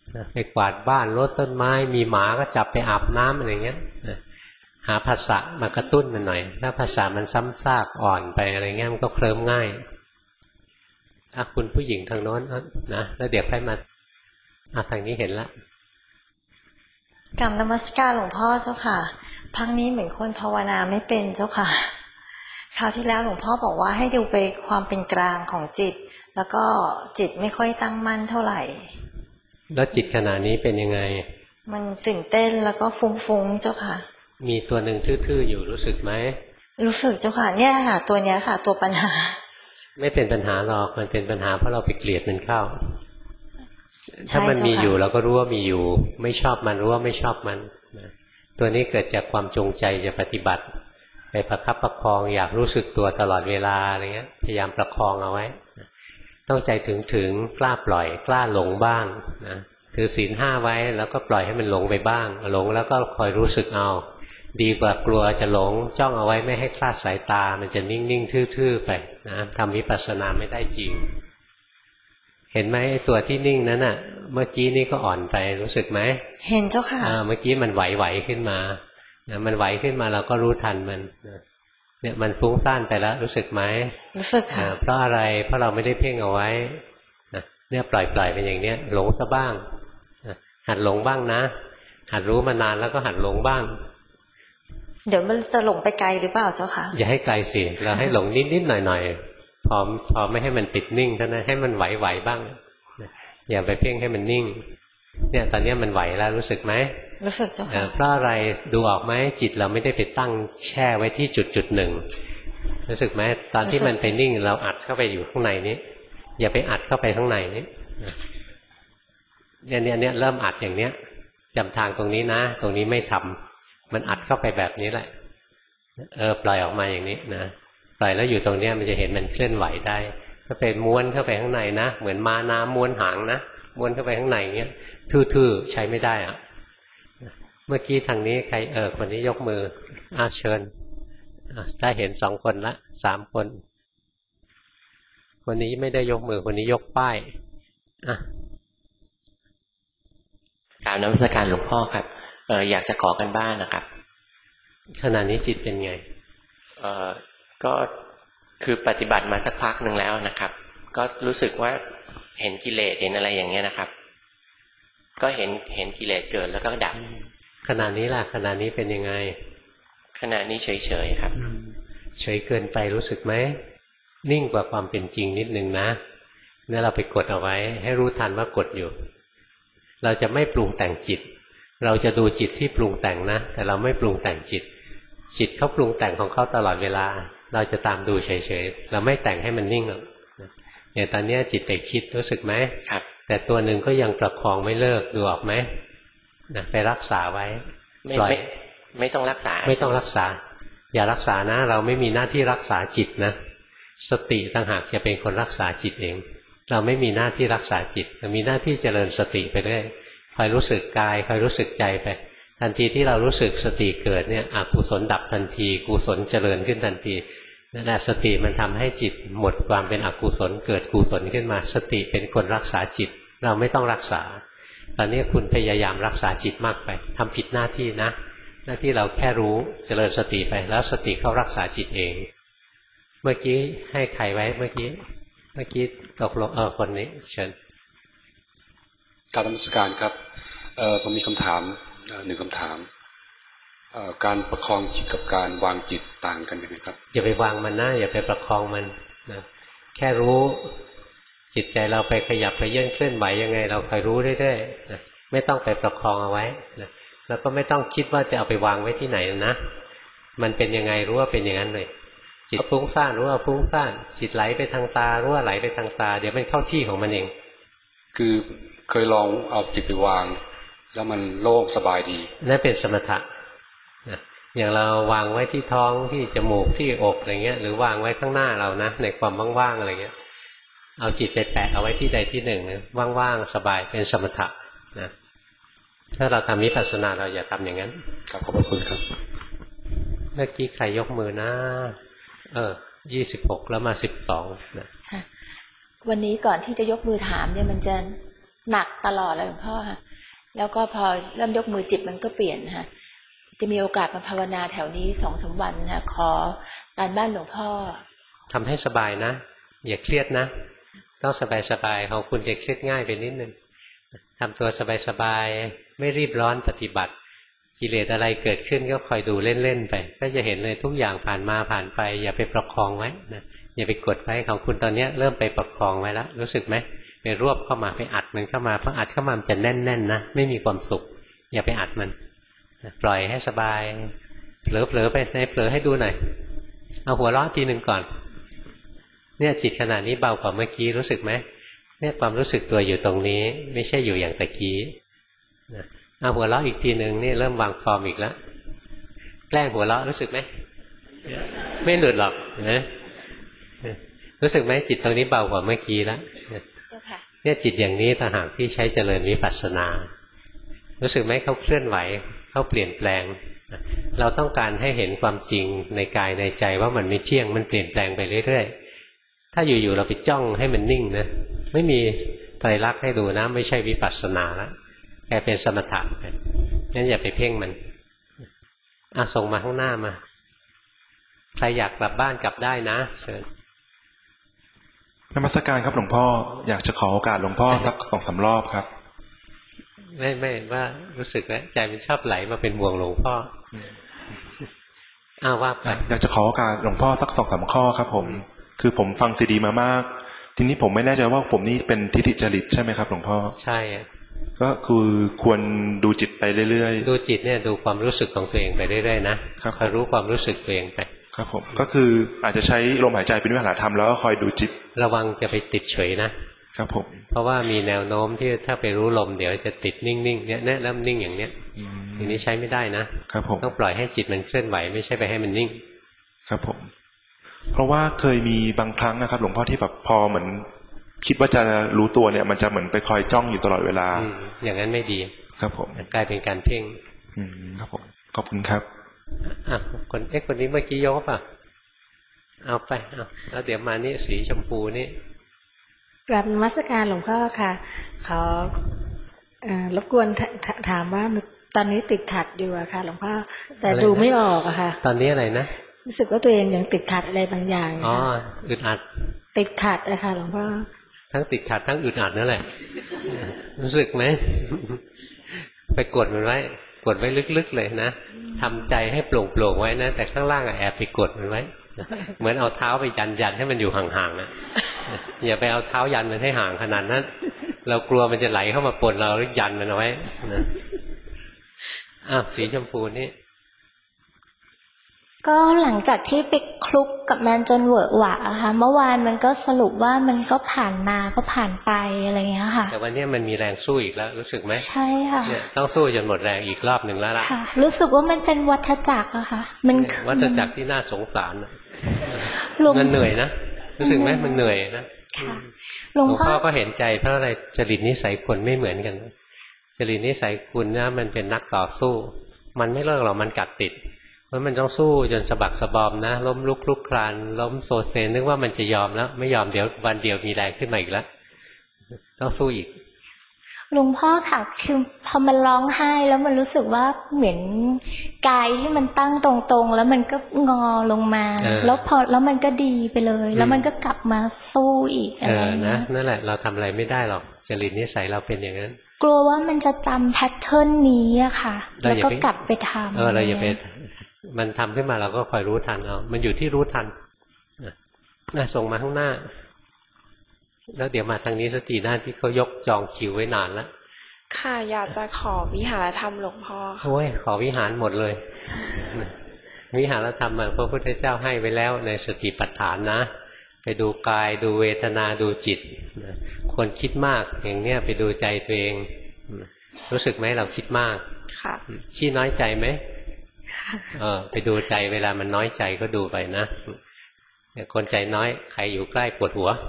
ไปกวาดบ้านรดต้นไม้มีหมาก็จับไปอาบน้ำอะไรเงี้ยหาภาษามากระตุ้นมันหน่อยถ้าภาษามันซ้ำซากอ่อนไปอะไรเงี้ยมันก็เคลิ้มง่ายคุณผู้หญิงทางโน้นนะแล้วเดี๋ยวค่อยมาทางนี้เห็นละกราบนมัสการหลวงพ่อเจ้าค่ะพักนี้เหมือนคนภาวนาไม่เป็นเจ้าค่ะคราวที่แล้วหลวงพ่อบอกว่าให้ดูไปความเป็นกลางของจิตแล้วก็จิตไม่ค่อยตั้งมั่นเท่าไหร่แล้วจิตขณะนี้เป็นยังไงมันตื่นเต้นแล้วก็ฟุ้งๆเจ้าค่ะมีตัวหนึ่งทื่อๆอยู่รู้สึกไหมรู้สึกเจ้าค่ะเนี่ยค่ะตัวเนี้ยค่ะตัวปัญหาไม่เป็นปัญหาหรอกมันเป็นปัญหาเพราะเราไปเกลียดมันเข้าถ้ามันมีอยู่เราก็รู้ว่ามีอยู่ไม่ชอบมันรู้ว่าไม่ชอบมันตัวนี้เกิดจากความจงใจจะปฏิบัติไปประคับประคองอยากรู้สึกตัวตลอดเวลาอะไรเงี้ยพยายามประคองเอาไว้ต้องใจถึงกล้าปล่อยกล้าหลงบ้างนะถือศีล5ไว้แล้วก็ปล่อยให้มันหลงไปบ้างหลงแล้วก็คอยรู้สึกเอาดีกว่ากลัวจะหลงจ้องเอาไว้ไม่ให้คลาดสายตามันจะนิ่งๆทื่อๆไปนะทำวิปัสสนาไม่ได้จริงเห็นไหมตัวที่นิ่งนั้นน่ะเมื่อกี้นี่ก็อ่อนไปรู้สึกไหมเห็นเจ้าค่ะเมื่อกี้มันไหวๆขึ้นมามันไหวขึ้นมาเราก็รู้ทันมันเนี่ยมันฟุ้งซ่านไปแล้วรู้สึกไหมรู้สึกค่ะเพราะอะไรเพราะเราไม่ได้เพ่งเอาไว้เนี่ยปล่อยเป็นอย่างเนี้ยหลงซะบ้างหัดหลงบ้างนะหัดรู้มานานแล้วก็หัดหลงบ้างเดี๋ยวมันจะหลงไปไกลหรือเปล่าเจ้าค่ะอย่าให้ไกลสิเราให้หลงนิดๆหน่อยๆพอไม่ให้มันติดนิ่งเท่านั้นให้มันไหวบ้างอย่าไปเพ่งให้มันนิ่งเนี่ยตอนนี้มันไหวแล้วรู้สึกไหมรู้สึกเจ้าค่ะเพราะอะไรดูออกไหมจิตเราไม่ได้ไปตั้งแช่ไว้ที่จุดหนึ่งรู้สึกไหมตอนที่มันไปนิ่งเราอัดเข้าไปอยู่ข้างในนี้อย่าไปอัดเข้าไปข้างในนี้เนี่ยเริ่มอัดอย่างเนี้ยจำทางตรงนี้นะตรงนี้ไม่ทำมันอัดเข้าไปแบบนี้แหละปล่อยออกมาอย่างนี้นะปล่อยแล้วอยู่ตรงเนี้ยมันจะเห็นมันเคลื่อนไหวได้ก็เป็นม้วนเข้าไปข้างในนะเหมือนม้าน้ำม้วนหางนะม้วนเข้าไปข้างในเงี้ยทื่อๆใช้ไม่ได้อะเมื่อกี้ทางนี้ใครคนนี้ยกมือเชิญได้เห็น2คนละ3คนคนนี้ไม่ได้ยกมือคนนี้ยกป้ายกราบนมัสการหลวงพ่อครับอยากจะขอกันบ้านนะครับขณะนี้จิตเป็นไงก็คือปฏิบัติมาสักพักหนึ่งแล้วนะครับก็รู้สึกว่าเห็นกิเลสเห็นอะไรอย่างเงี้ยนะครับก็เห็นกิเลสเกิดแล้วก็ดับขณะนี้ล่ะขณะนี้เป็นยังไงขณะนี้เฉยๆครับเฉยเกินไปรู้สึกไหมนิ่งกว่าความเป็นจริงนิดนึงนะเนี่ยเราไปกดเอาไว้ให้รู้ทันว่ากดอยู่เราจะไม่ปรุงแต่งจิตเราจะดูจิตที่ปรุงแต่งนะแต่เราไม่ปรุงแต่งจิตเขาปรุงแต่งของเขาตลอดเวลาเราจะตามดูเฉยๆเราไม่แต่งให้มันนิ่งหรอกอย่างตอนนี้จิตไปคิดรู้สึกไหมครับแต่ตัวหนึ่งก็ยังประคองไม่เลิกดูออกไหมไปรักษาไว้ปล่อยไม่ต้องรักษาไม่ต้องรักษาอย่ารักษานะเราไม่มีหน้าที่รักษาจิตนะสติต่างหากจะเป็นคนรักษาจิตเองเราไม่มีหน้าที่รักษาจิตเรามีหน้าที่เจริญสติไปเรื่อยคอยรู้สึกกายคอยรู้สึกใจไปทันทีที่เรารู้สึกสติเกิดเนี่ยอกุศลดับทันทีกุศลเจริญขึ้นทันทีนั่นแหละสติมันทำให้จิตหมดความเป็นอกุศลเกิดกุศลขึ้นมาสติเป็นคนรักษาจิตเราไม่ต้องรักษาตอนนี้คุณพยายามรักษาจิตมากไปทำผิดหน้าที่นะหน้าที่เราแค่รู้เจริญสติไปแล้วสติเข้ารักษาจิตเองเมื่อกี้ให้ใครไว้เมื่อกี้ตกลงคนนี้เชิญกราบนมัสการครับผมมีคำถาม1 คำถามการประคองจิตกับการวางจิตต่างกันยังไงครับอย่าไปวางมันนะอย่าไปประคองมันนะแค่รู้จิตใจเราไปขยับไปเยื่อนเคลื่อนไหวยังไงเราคอยรู้เรื่อยๆนะไม่ต้องไปประคองเอาไว้นะแล้วก็ไม่ต้องคิดว่าจะเอาไปวางไว้ที่ไหนนะมันเป็นยังไงรู้ว่าเป็นอย่างนั้นเลยจิตฟุ้งซ่านรู้ว่าฟุ้งซ่านจิตไหลไปทางตารู้ว่าไหลไปทางตาเดี๋ยวมันเข้าที่ของมันเองคือเคยลองเอาจิตไปวางแล้วมันโล่งสบายดีนั่นเป็นสมถะนะอย่างเราวางไว้ที่ท้องที่จมูกที่อกอะไรเงี้ยหรือวางไว้ข้างหน้าเรานะในความว่างๆอะไรเงี้ยเอาจิตไปแปะเอาไว้ที่ใดที่หนึ่งนะว่างๆสบายเป็นสมถะนะถ้าเราทำวิปัสสนาเราอย่าทำอย่างนั้นครับขอบคุณครับเมื่อกี้ใครยกมือนะ26แล้วมา12นะวันนี้ก่อนที่จะยกมือถามเนี่ยมันจะหนักตลอดเลยหลวงพ่อค่ะแล้วก็พอเริ่มยกมือจิตมันก็เปลี่ยนค่ะจะมีโอกาสมาภาวนาแถวนี้2-3 วันค่ะขอการบ้านหลวงพ่อทำให้สบายนะอย่าเครียดนะต้องสบายๆของคุณจะเครียดง่ายไปนิดนึงทำตัวสบายๆไม่รีบร้อนปฏิบัติกิเลสอะไรเกิดขึ้นก็คอยดูเล่นๆไปก็จะเห็นเลยทุกอย่างผ่านมาผ่านไปอย่าไปประคองไว้นะอย่าไปกดไว้ของคุณตอนนี้เริ่มไปประคองไว้แล้วรู้สึกไหมไปรวบเข้ามาไปอัดมันเข้ามาพออัดเข้ามามันจะแน่นๆนะไม่มีความสุขอย่าไปอัดมันปล่อยให้สบายเผลอๆไปในเผลอให้ดูหน่อยเอาหัวเราะทีหนึ่งก่อนเนี่ยจิตขนาดนี้เบากว่าเมื่อกี้รู้สึกไหมเนี่ยความรู้สึกตัวอยู่ตรงนี้ไม่ใช่อยู่อย่างตะกี้เอาหัวเราะอีกทีหนึ่งนี่เริ่มวางฟอร์มอีกแล้วแกล้งหัวเราะรู้สึกไหมไม่หลุดหรอกนะรู้สึกไหมจิตตรงนี้เบากว่าเมื่อกี้แล้วเนี่ยจิตอย่างนี้ต่างหากที่ใช้เจริญวิปัสสนารู้สึกไหมเขาเคลื่อนไหวเขาเปลี่ยนแปลงเราต้องการให้เห็นความจริงในกายในใจว่ามันไม่เที่ยงมันเปลี่ยนแปลงไปเรื่อยๆถ้าอยู่ๆเราไปจ้องให้มันนิ่งนะไม่มีไตรลักษณ์ให้ดูนะไม่ใช่วิปัสสนาแล้วแกเป็นสมถะงั้นอย่าไปเพ่งมันส่งมาข้างหน้ามาใครอยากกลับบ้านกลับได้นะเชิญนมัสการครับหลวงพ่ออยากจะขอโอกาสหลวงพ่อสัก2-3 รอบครับไม่ว่ารู้สึกแล้วใจมันชอบไหลมาเป็นห่วงหลวงพ่อว่าไปอยากจะขอโอกาสหลวงพ่อสัก2-3 ข้อครับผมคือผมฟังซีดีมามากทีนี้ผมไม่แน่ใจว่าผมนี่เป็นทิฏฐิจริตใช่ไหมครับหลวงพ่อใช่ก็คือควรดูจิตไปเรื่อยๆดูจิตเนี่ยดูความรู้สึกของตัวเองไปเรื่อยๆนะครับคอยรู้ความรู้สึกตัวเองไปครับผมก็คืออาจจะใช้ลมหายใจเป็นวิหารธรรมแล้วก็คอยดูจิตระวังจะไปติดเฉยนะครับผมเพราะว่ามีแนวโน้มที่ถ้าไปรู้ลมเดี๋ยวจะติดนิ่งๆเนี่ยเริ่มนิ่งอย่างเนี้ยทีนี้ใช้ไม่ได้นะครับผมต้องปล่อยให้จิตมันเคลื่อนไหวไม่ใช่ไปให้มันนิ่งครับผมเพราะว่าเคยมีบางครั้งนะครับหลวงพ่อที่แบบพอเหมือนคิดว่าจะรู้ตัวเนี่ยมันจะเหมือนไปคอยจ้องอยู่ตลอดเวลาอย่างนั้นไม่ดีครับผมกลายเป็นการเพ่งครับผมขอบคุณครับคนนี้เมื่อกี้ยกป่ะเอาไปแล้วเดี๋ยวมานี่สีชมพูนี่กราบนมัสการหลวงพ่อค่ะขอรบกวนถามว่าตอนนี้ติดขัดอยู่อะค่ะหลวงพ่อแต่ดูไม่ออกอะค่ะตอนนี้อะไรนะรู้สึกว่าตัวเองยังติดขัดอะไรบางอย่างอึดอัดติดขัดอะค่ะหลวงพ่อทั้งติดขัดทั้งอึดอัดนั่นแหละรู้สึกไหมไปกดมันไว้กดไว้ลึกๆเลยนะทำใจให้โปร่งๆไว้นะแต่ข้างล่างแอบไปกดมันไว้เหมือนเอาเท้าไปยันให้มันอยู่ห่างๆนะอย่าไปเอาเท้ายันมันให้ห่างขนาดนั้นเรากลัวมันจะไหลเข้ามาปนเราหรือยันมันเอาไว้นะสีชมพูนี่ก็หลังจากที่ไปคลุกกับมันจนเวอะหวะค่ะเมื่อวานมันก็สรุปว่ามันก็ผ่านมาก็ผ่านไปอะไรเงี้ยค่ะแต่วันนี้มันมีแรงสู้อีกแล้วรู้สึกไหมใช่ค่ะต้องสู้จนหมดแรงอีกรอบหนึ่งแล้วล่ะรู้สึกว่ามันเป็นวัฏจักรอะค่ะมันวัฏจักรที่น่าสงสารมันเหนื่อยนะรู้สึกไหมมันเหนื่อยนะหลวงพ่อก็เห็นใจเพราะอะไรจริตนิสัยคนไม่เหมือนกันจริตนิสัยคุณนะมันเป็นนักต่อสู้มันไม่เลิกหรอกมันกัดติดเพราะมันต้องสู้จนสะบักสะบอมนะล้มลุกคลุกคลานล้มโซเซนึกว่ามันจะยอมแล้วไม่ยอมเดี๋ยววันเดียวมีแรงขึ้นมาอีกแล้วต้องสู้อีกหลวงพ่อค่ะคือพอมันร้องไห้แล้วมันรู้สึกว่าเหมือนกายที่มันตั้งตรงๆแล้วมันก็งอลงมาแล้วมันก็ดีไปเลยแล้วมันก็กลับมาสู้อีกอะไรนะนั่นแหละเราทำอะไรไม่ได้หรอกจริตนิสัยเราเป็นอย่างนั้นกลัวว่ามันจะจำแพทเทิร์นนี้อะค่ะแล้วก็กลับไปทำเราอย่าไปมันทำขึ้นมาเราก็คอยรู้ทันเอามันอยู่ที่รู้ทันส่งมาข้างหน้าแล้วเดี๋ยวมาทางนี้สักทีหน้าที่เขายกจองคิวไว้นานแล้วค่ะอยากจะขอวิหารธรรมหลวงพ่อโอ้ยขอวิหารหมดเลยวิหารธรรมพระพุทธเจ้าให้ไว้แล้วในสติปัฏฐานนะไปดูกายดูเวทนาดูจิตคนคิดมากอย่างเนี้ยไปดูใจตัวเองรู้สึกไหมเราคิดมากค่ะขี้น้อยใจไหมไปดูใจเวลามันน้อยใจก็ดูไปนะคนใจน้อยใครอยู่ใกล้ปวดหัว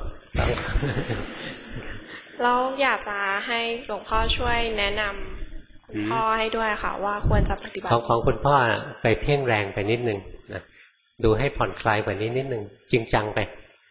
แล้วอยากจะให้หลวงพ่อช่วยแนะนำพ่อให้ด้วยค่ะว่าควรจะปฏิบัติของคุณพ่อไปเพ่งแรงไปนิดนึงนะดูให้ผ่อนคลายกว่านี้นิดนึงจริงจังไป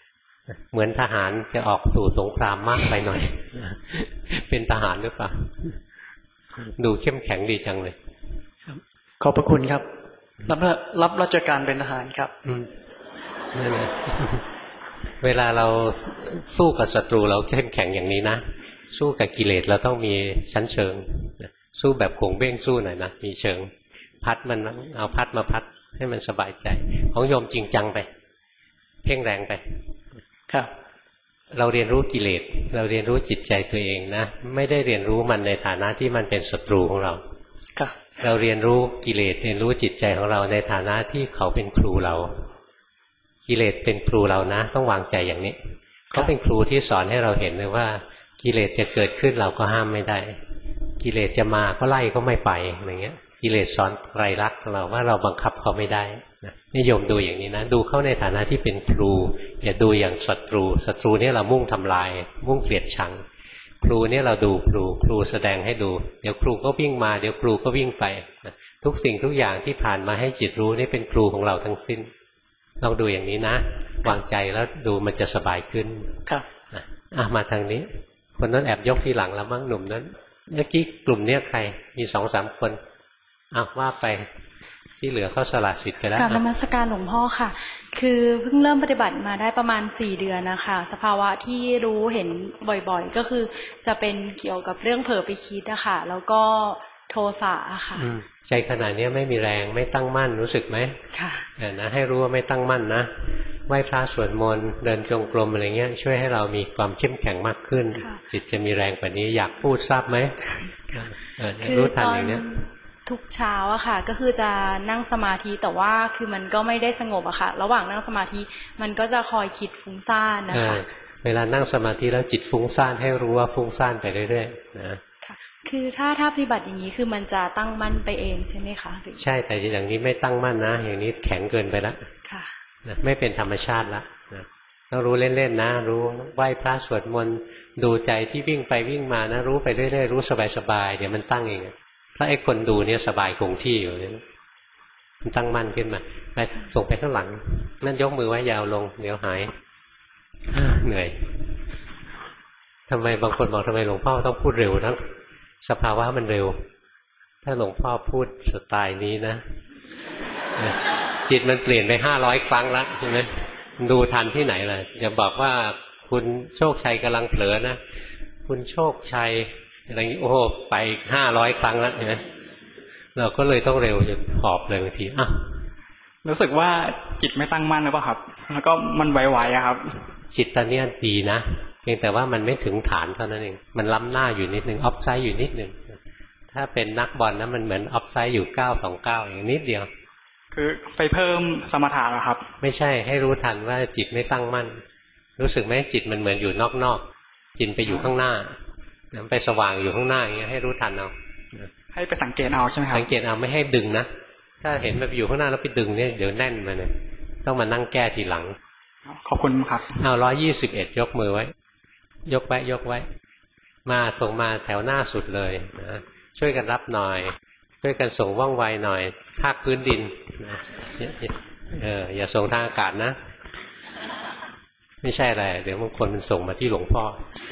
เหมือนทหารจะออกสู่สงครามมากไปหน่อยเป็นทหารหรือเปล่าดูเข้มแข็งดีจังเลยขอบพระคุณครับรับราชการเป็นทหารครับนั่นแหละเวลาเราสู้กับศัตรูเราเข้มแข็งอย่างนี้นะสู้กับกิเลสเราต้องมีชั้นเชิงสู้แบบโขงเบ้งสู้หน่อยนะมีเชิงพัดมันเอาพัดมาพัดให้มันสบายใจของโยมจริงจังไปเพ่งแรงไปครับเราเรียนรู้กิเลสเราเรียนรู้จิตใจตัวเองนะไม่ได้เรียนรู้มันในฐานะที่มันเป็นศัตรูของเราครับเราเรียนรู้กิเลสเรียนรู้จิตใจของเราในฐานะที่เขาเป็นครูเรากิเลสเป็นครูเรานะต้องวางใจอย่างนี้เขาเป็นครูที่สอนให้เราเห็นเลยว่ากิเลสจะเกิดขึ้นเราก็ห้ามไม่ได้กิเลสจะมาก็ไล่ก็ไม่ไปอย่างเงี้ยกิเลสสอนไตรลักษณ์เราว่าเราบังคับเขาไม่ได้นิยมดูอย่างนี้นะดูเขาในฐานะที่เป็นครูอย่าดูอย่างศัตรูเนี่ยเรามุ่งทำลายมุ่งเกลียดชังครูเนี่ยเราดูครูแสดงให้ดูเดี๋ยวครูก็วิ่งมาเดี๋ยวครูก็วิ่งไปทุกสิ่งทุกอย่างที่ผ่านมาให้จิตรู้นี่เป็นครูของเราทั้งสิ้นลองดูอย่างนี้นะวางใจแล้วดูมันจะสบายขึ้นครับมาทางนี้คนนั้นแอบยกทีหลังแล้วมั้งหนุ่มนั้นเมื่อกี้กลุ่มเนี้ยใครมี 2-3 คนว่าไปที่เหลือเขาสละสิทธิ์ไปแล้วกราบนมัสการหลวงพ่อค่ะคือเพิ่งเริ่มปฏิบัติมาได้ประมาณ4 เดือนนะคะสภาวะที่รู้เห็นบ่อยๆก็คือจะเป็นเกี่ยวกับเรื่องเผลอไปคิดนะคะแล้วก็โทสะค่ะใจขณะนี้ไม่มีแรงไม่ตั้งมั่นรู้สึกไหมค่ะนะให้รู้ว่าไม่ตั้งมั่นนะไหว้พระสวดมนต์เดินจงกรมอะไรเงี้ยช่วยให้เรามีความเข้มแข็งมากขึ้นจิตจะมีแรงกว่านี้อยากพูดทราบไหมรู้ทันอย่างนี้ทุกเช้าอะค่ะก็คือจะนั่งสมาธิแต่ว่าคือมันก็ไม่ได้สงบอะค่ะระหว่างนั่งสมาธิมันก็จะคอยคิดฟุ้งซ่านนะคะเวลานั่งสมาธิแล้วจิตฟุ้งซ่านให้รู้ว่าฟุ้งซ่านไปเรื่อยๆนะคือถ้าปฏิบัติอย่างนี้คือมันจะตั้งมั่นไปเองใช่ไหมคะใช่แต่อย่างนี้ไม่ตั้งมั่นนะอย่างนี้แข็งเกินไปแล้วค่ะไม่เป็นธรรมชาติละต้องรู้เล่นๆนะรู้ไหว้พระสวดมนต์ดูใจที่วิ่งไปวิ่งมานะรู้ไปเรื่อยๆรู้สบายๆเดี๋ยวมันตั้งเองเพราะไอ้คนดูเนี่ยสบายคงที่อยู่เนี่ยมันตั้งมั่นขึ้นมาไปส่งไปข้างหลังนั่นยกมือไว้ยาวลงเดี๋ยวหายเหนื่อยทำไมบางคนบอกทำไมหลวงพ่อต้องพูดเร็วทั้งสภาวะมันเร็วถ้าหลวงพ่อพูดสไตล์นี้นะจิตมันเปลี่ยนไป500 ครั้งละใช่ไหมดูทันที่ไหนล่ะอย่าบอกว่าคุณโชคชัยกำลังเผลอนะคุณโชคชัยอะไรอย่างนี้โอ้โหไป500 ครั้งแล้วนะเราก็เลยต้องเร็วจนหอบเลยบางทีรู้สึกว่าจิตไม่ตั้งมั่นหรือเปล่าครับแล้วก็มันไหวๆครับจิตตอนนี้ดีนะเพียงแต่ว่ามันไม่ถึงฐานเท่านั้นเองมันล้ำหน้าอยู่นิดนึงออฟไซด์อยู่นิดนึงถ้าเป็นนักบอลนะมันเหมือนออฟไซด์อยู่929อย่างนิดเดียวคือไปเพิ่มสมถะเหรอครับไม่ใช่ให้รู้ทันว่าจิตไม่ตั้งมั่นรู้สึกไหมจิตมันเหมือนอยู่นอกจิตไปอยู่ข้างหน้าไปสว่างอยู่ข้างหน้าอย่างเงี้ยให้รู้ทันเอาให้ไปสังเกตเอาใช่ไหมครับสังเกตเอาไม่ให้ดึงนะถ้าเห็นมันอยู่ข้างหน้าแล้วไปดึงเนี่ยเดี๋ยวแน่นมาเนี่ยต้องมานั่งแก้ทีหลังขอบคุณครับเอา121ยกมือไว้ยกไว้มาส่งมาแถวหน้าสุดเลยนะช่วยกันรับหน่อยช่วยกันส่งว่องไวหน่อยภาคพื้นดินนะอย่าส่งทางอากาศนะไม่ใช่อะไรเดี๋ยวบางคนมันส่งมาที่หลวงพ่อ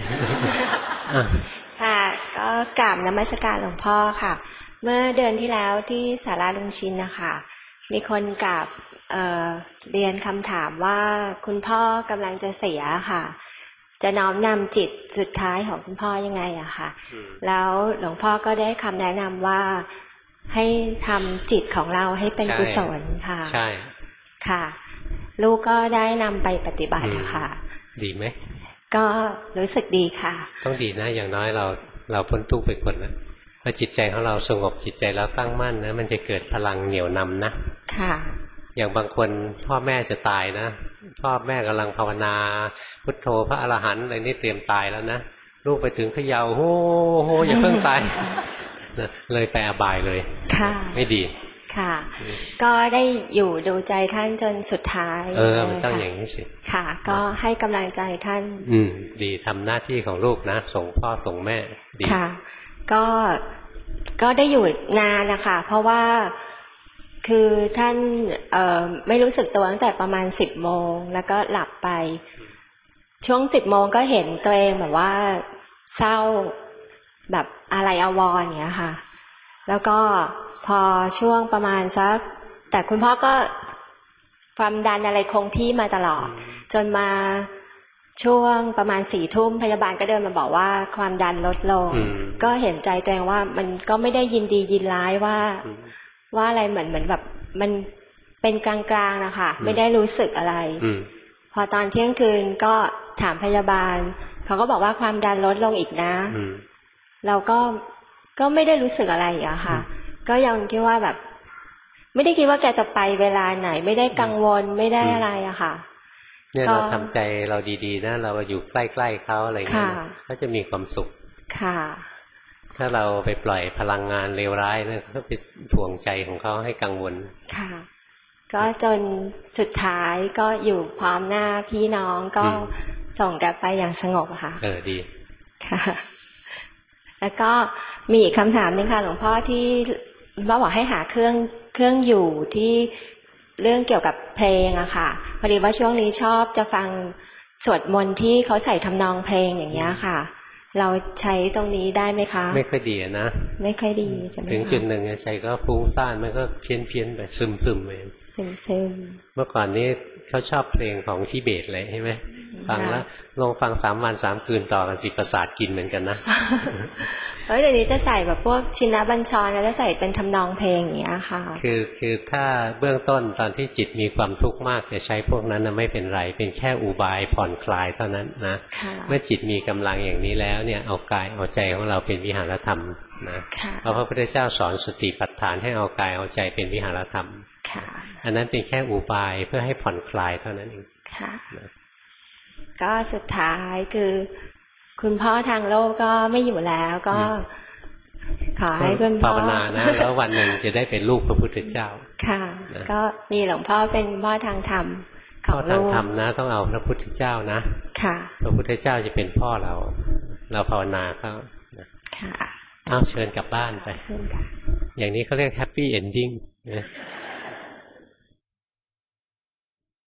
ค่ะก็กราบนมัสการหลวงพ่อค่ะเมื่อเดือนที่แล้วที่ศาลาลุงชินนะคะมีคนกราบเรียนคำถามว่าคุณพ่อกำลังจะเสียค่ะจะน้อมนำจิตสุดท้ายของคุณพ่อยังไงอะค่ะแล้วหลวงพ่อก็ได้คำแนะนำว่าให้ทำจิตของเราให้เป็นกุศลค่ะใช่ค่ะลูกก็ได้นำไปปฏิบัติค่ะดีไหมก็รู้สึกดีค่ะต้องดีนะอย่างน้อยเราพ้นทุกข์ไปคนนะพอจิตใจของเราสงบจิตใจแล้วตั้งมั่นนะมันจะเกิดพลังเหนี่ยวนำนะค่ะอย่างบางคนพ่อแม่จะตายนะพ่อแม่กำลังภาวนาพุทโธพระอรหันต์อะไรนี่เตรียมตายแล้วนะลูกไปถึงเขย่าโฮอย่าเพิ่งตายเลยไปอบายเลยค่ะไม่ดีค่ะก็ได้อยู่ดูใจท่านจนสุดท้ายมันต้องอย่างนี้สิค่ะก็ให้กำลังใจท่านดีทำหน้าที่ของลูกนะส่งพ่อส่งแม่ดีค่ะก็ได้อยู่นานนะคะเพราะว่าคือท่านไม่รู้สึกตัวตั้งแต่ประมาณ10 โมงแล้วก็หลับไปช่วง10 โมงก็เห็นตัวเองแบบว่าเศร้าแบบอะไรอาวรณ์อย่างเงี้ยค่ะแล้วก็พอช่วงประมาณสักแต่คุณพ่อก็ความดันอะไรคงที่มาตลอดจนมาช่วงประมาณ4 ทุ่มพยาบาลก็เดินมาบอกว่าความดันลดลงก็เห็นใจตัวเองว่ามันก็ไม่ได้ยินดียินร้ายว่าอะไรเหมือนแบบมันเป็นกลางๆนะคะไม่ได้รู้สึกอะไรพอตอนเที่ยงคืนก็ถามพยาบาลเขาก็บอกว่าความดันลดลงอีกนะเราก็ไม่ได้รู้สึกอะไรอะค่ะก็ยังคิดว่าแบบไม่ได้คิดว่าแกจะไปเวลาไหนไม่ได้กังวลไม่ได้อะไรอะค่ะเนี่ยเราทำใจเราดีๆนะเราอยู่ใกล้ๆเขาอะไรอย่างเงี้ยก็จะมีความสุขค่ะถ้าเราไปปล่อยพลังงานเลวร้ายนะก็ไปถ่วงใจของเขาให้กังวลค่ะก็จนสุดท้ายก็อยู่พร้อมหน้าพี่น้องก็ส่งกันไปอย่างสงบค่ะดีค่ะแล้วก็มีอีกคำถามนึงค่ะหลวงพ่อที่บอกให้หาเครื่องอยู่ที่เรื่องเกี่ยวกับเพลงอะค่ะพอดีว่าช่วงนี้ชอบจะฟังสวดมนต์ที่เขาใส่ทำนองเพลงอย่างเงี้ยค่ะเราใช้ตรงนี้ได้ไหมคะไม่ค่อยดีนะไม่ค่อยดีใช่ไหมถึงจุดหนึ่งใจก็ฟุ้งซ่านมันก็เพี้ยนไปซึมๆไปซึมเมื่อก่อนนี้เขาชอบเพลงของทิเบตเลยใช่ไหมฟังแล้วลองฟัง3 วัน 3 คืนต่อกันสิประสาทกินเหมือนกันนะแล้วเดี๋ยวนี้จะใส่แบบพวกชินบัญชรแล้วจะใส่เป็นทำนองเพลงอย่างเงี้ยค่ะคือถ้าเบื้องต้นตอนที่จิตมีความทุกข์มากจะใช้พวกนั้นนะไม่เป็นไรเป็นแค่อุบายผ่อนคลายเท่านั้นนะเมื่อจิตมีกำลังอย่างนี้แล้วเนี่ยเอากายเอาใจของเราเป็นวิหารธรรมนะเพราะพระพุทธเจ้าสอนสติปัฏฐานให้เอากายเอาใจเป็นวิหารธรรมอันนั้นเป็นแค่อุบายเพื่อให้ผ่อนคลายเท่านั้นเองก็สุดท้ายคือคุณพ่อทางโลกก็ไม่อยู่แล้วก็ขอให้คุณพ่อภาวนานะแล้ววันหนึ่งจะได้เป็นลูกพระพุทธเจ้าค่ะก็มีหลวงพ่อเป็นพ่อทางธรรมของลูกพ่อทางธรรมนะต้องเอาพระพุทธเจ้านะค่ะพระพุทธเจ้าจะเป็นพ่อเราภาวนาเขาค่ะเอาเชิญกลับบ้านไปอย่างนี้เขาเรียกแฮปปี้เอนดิ้ง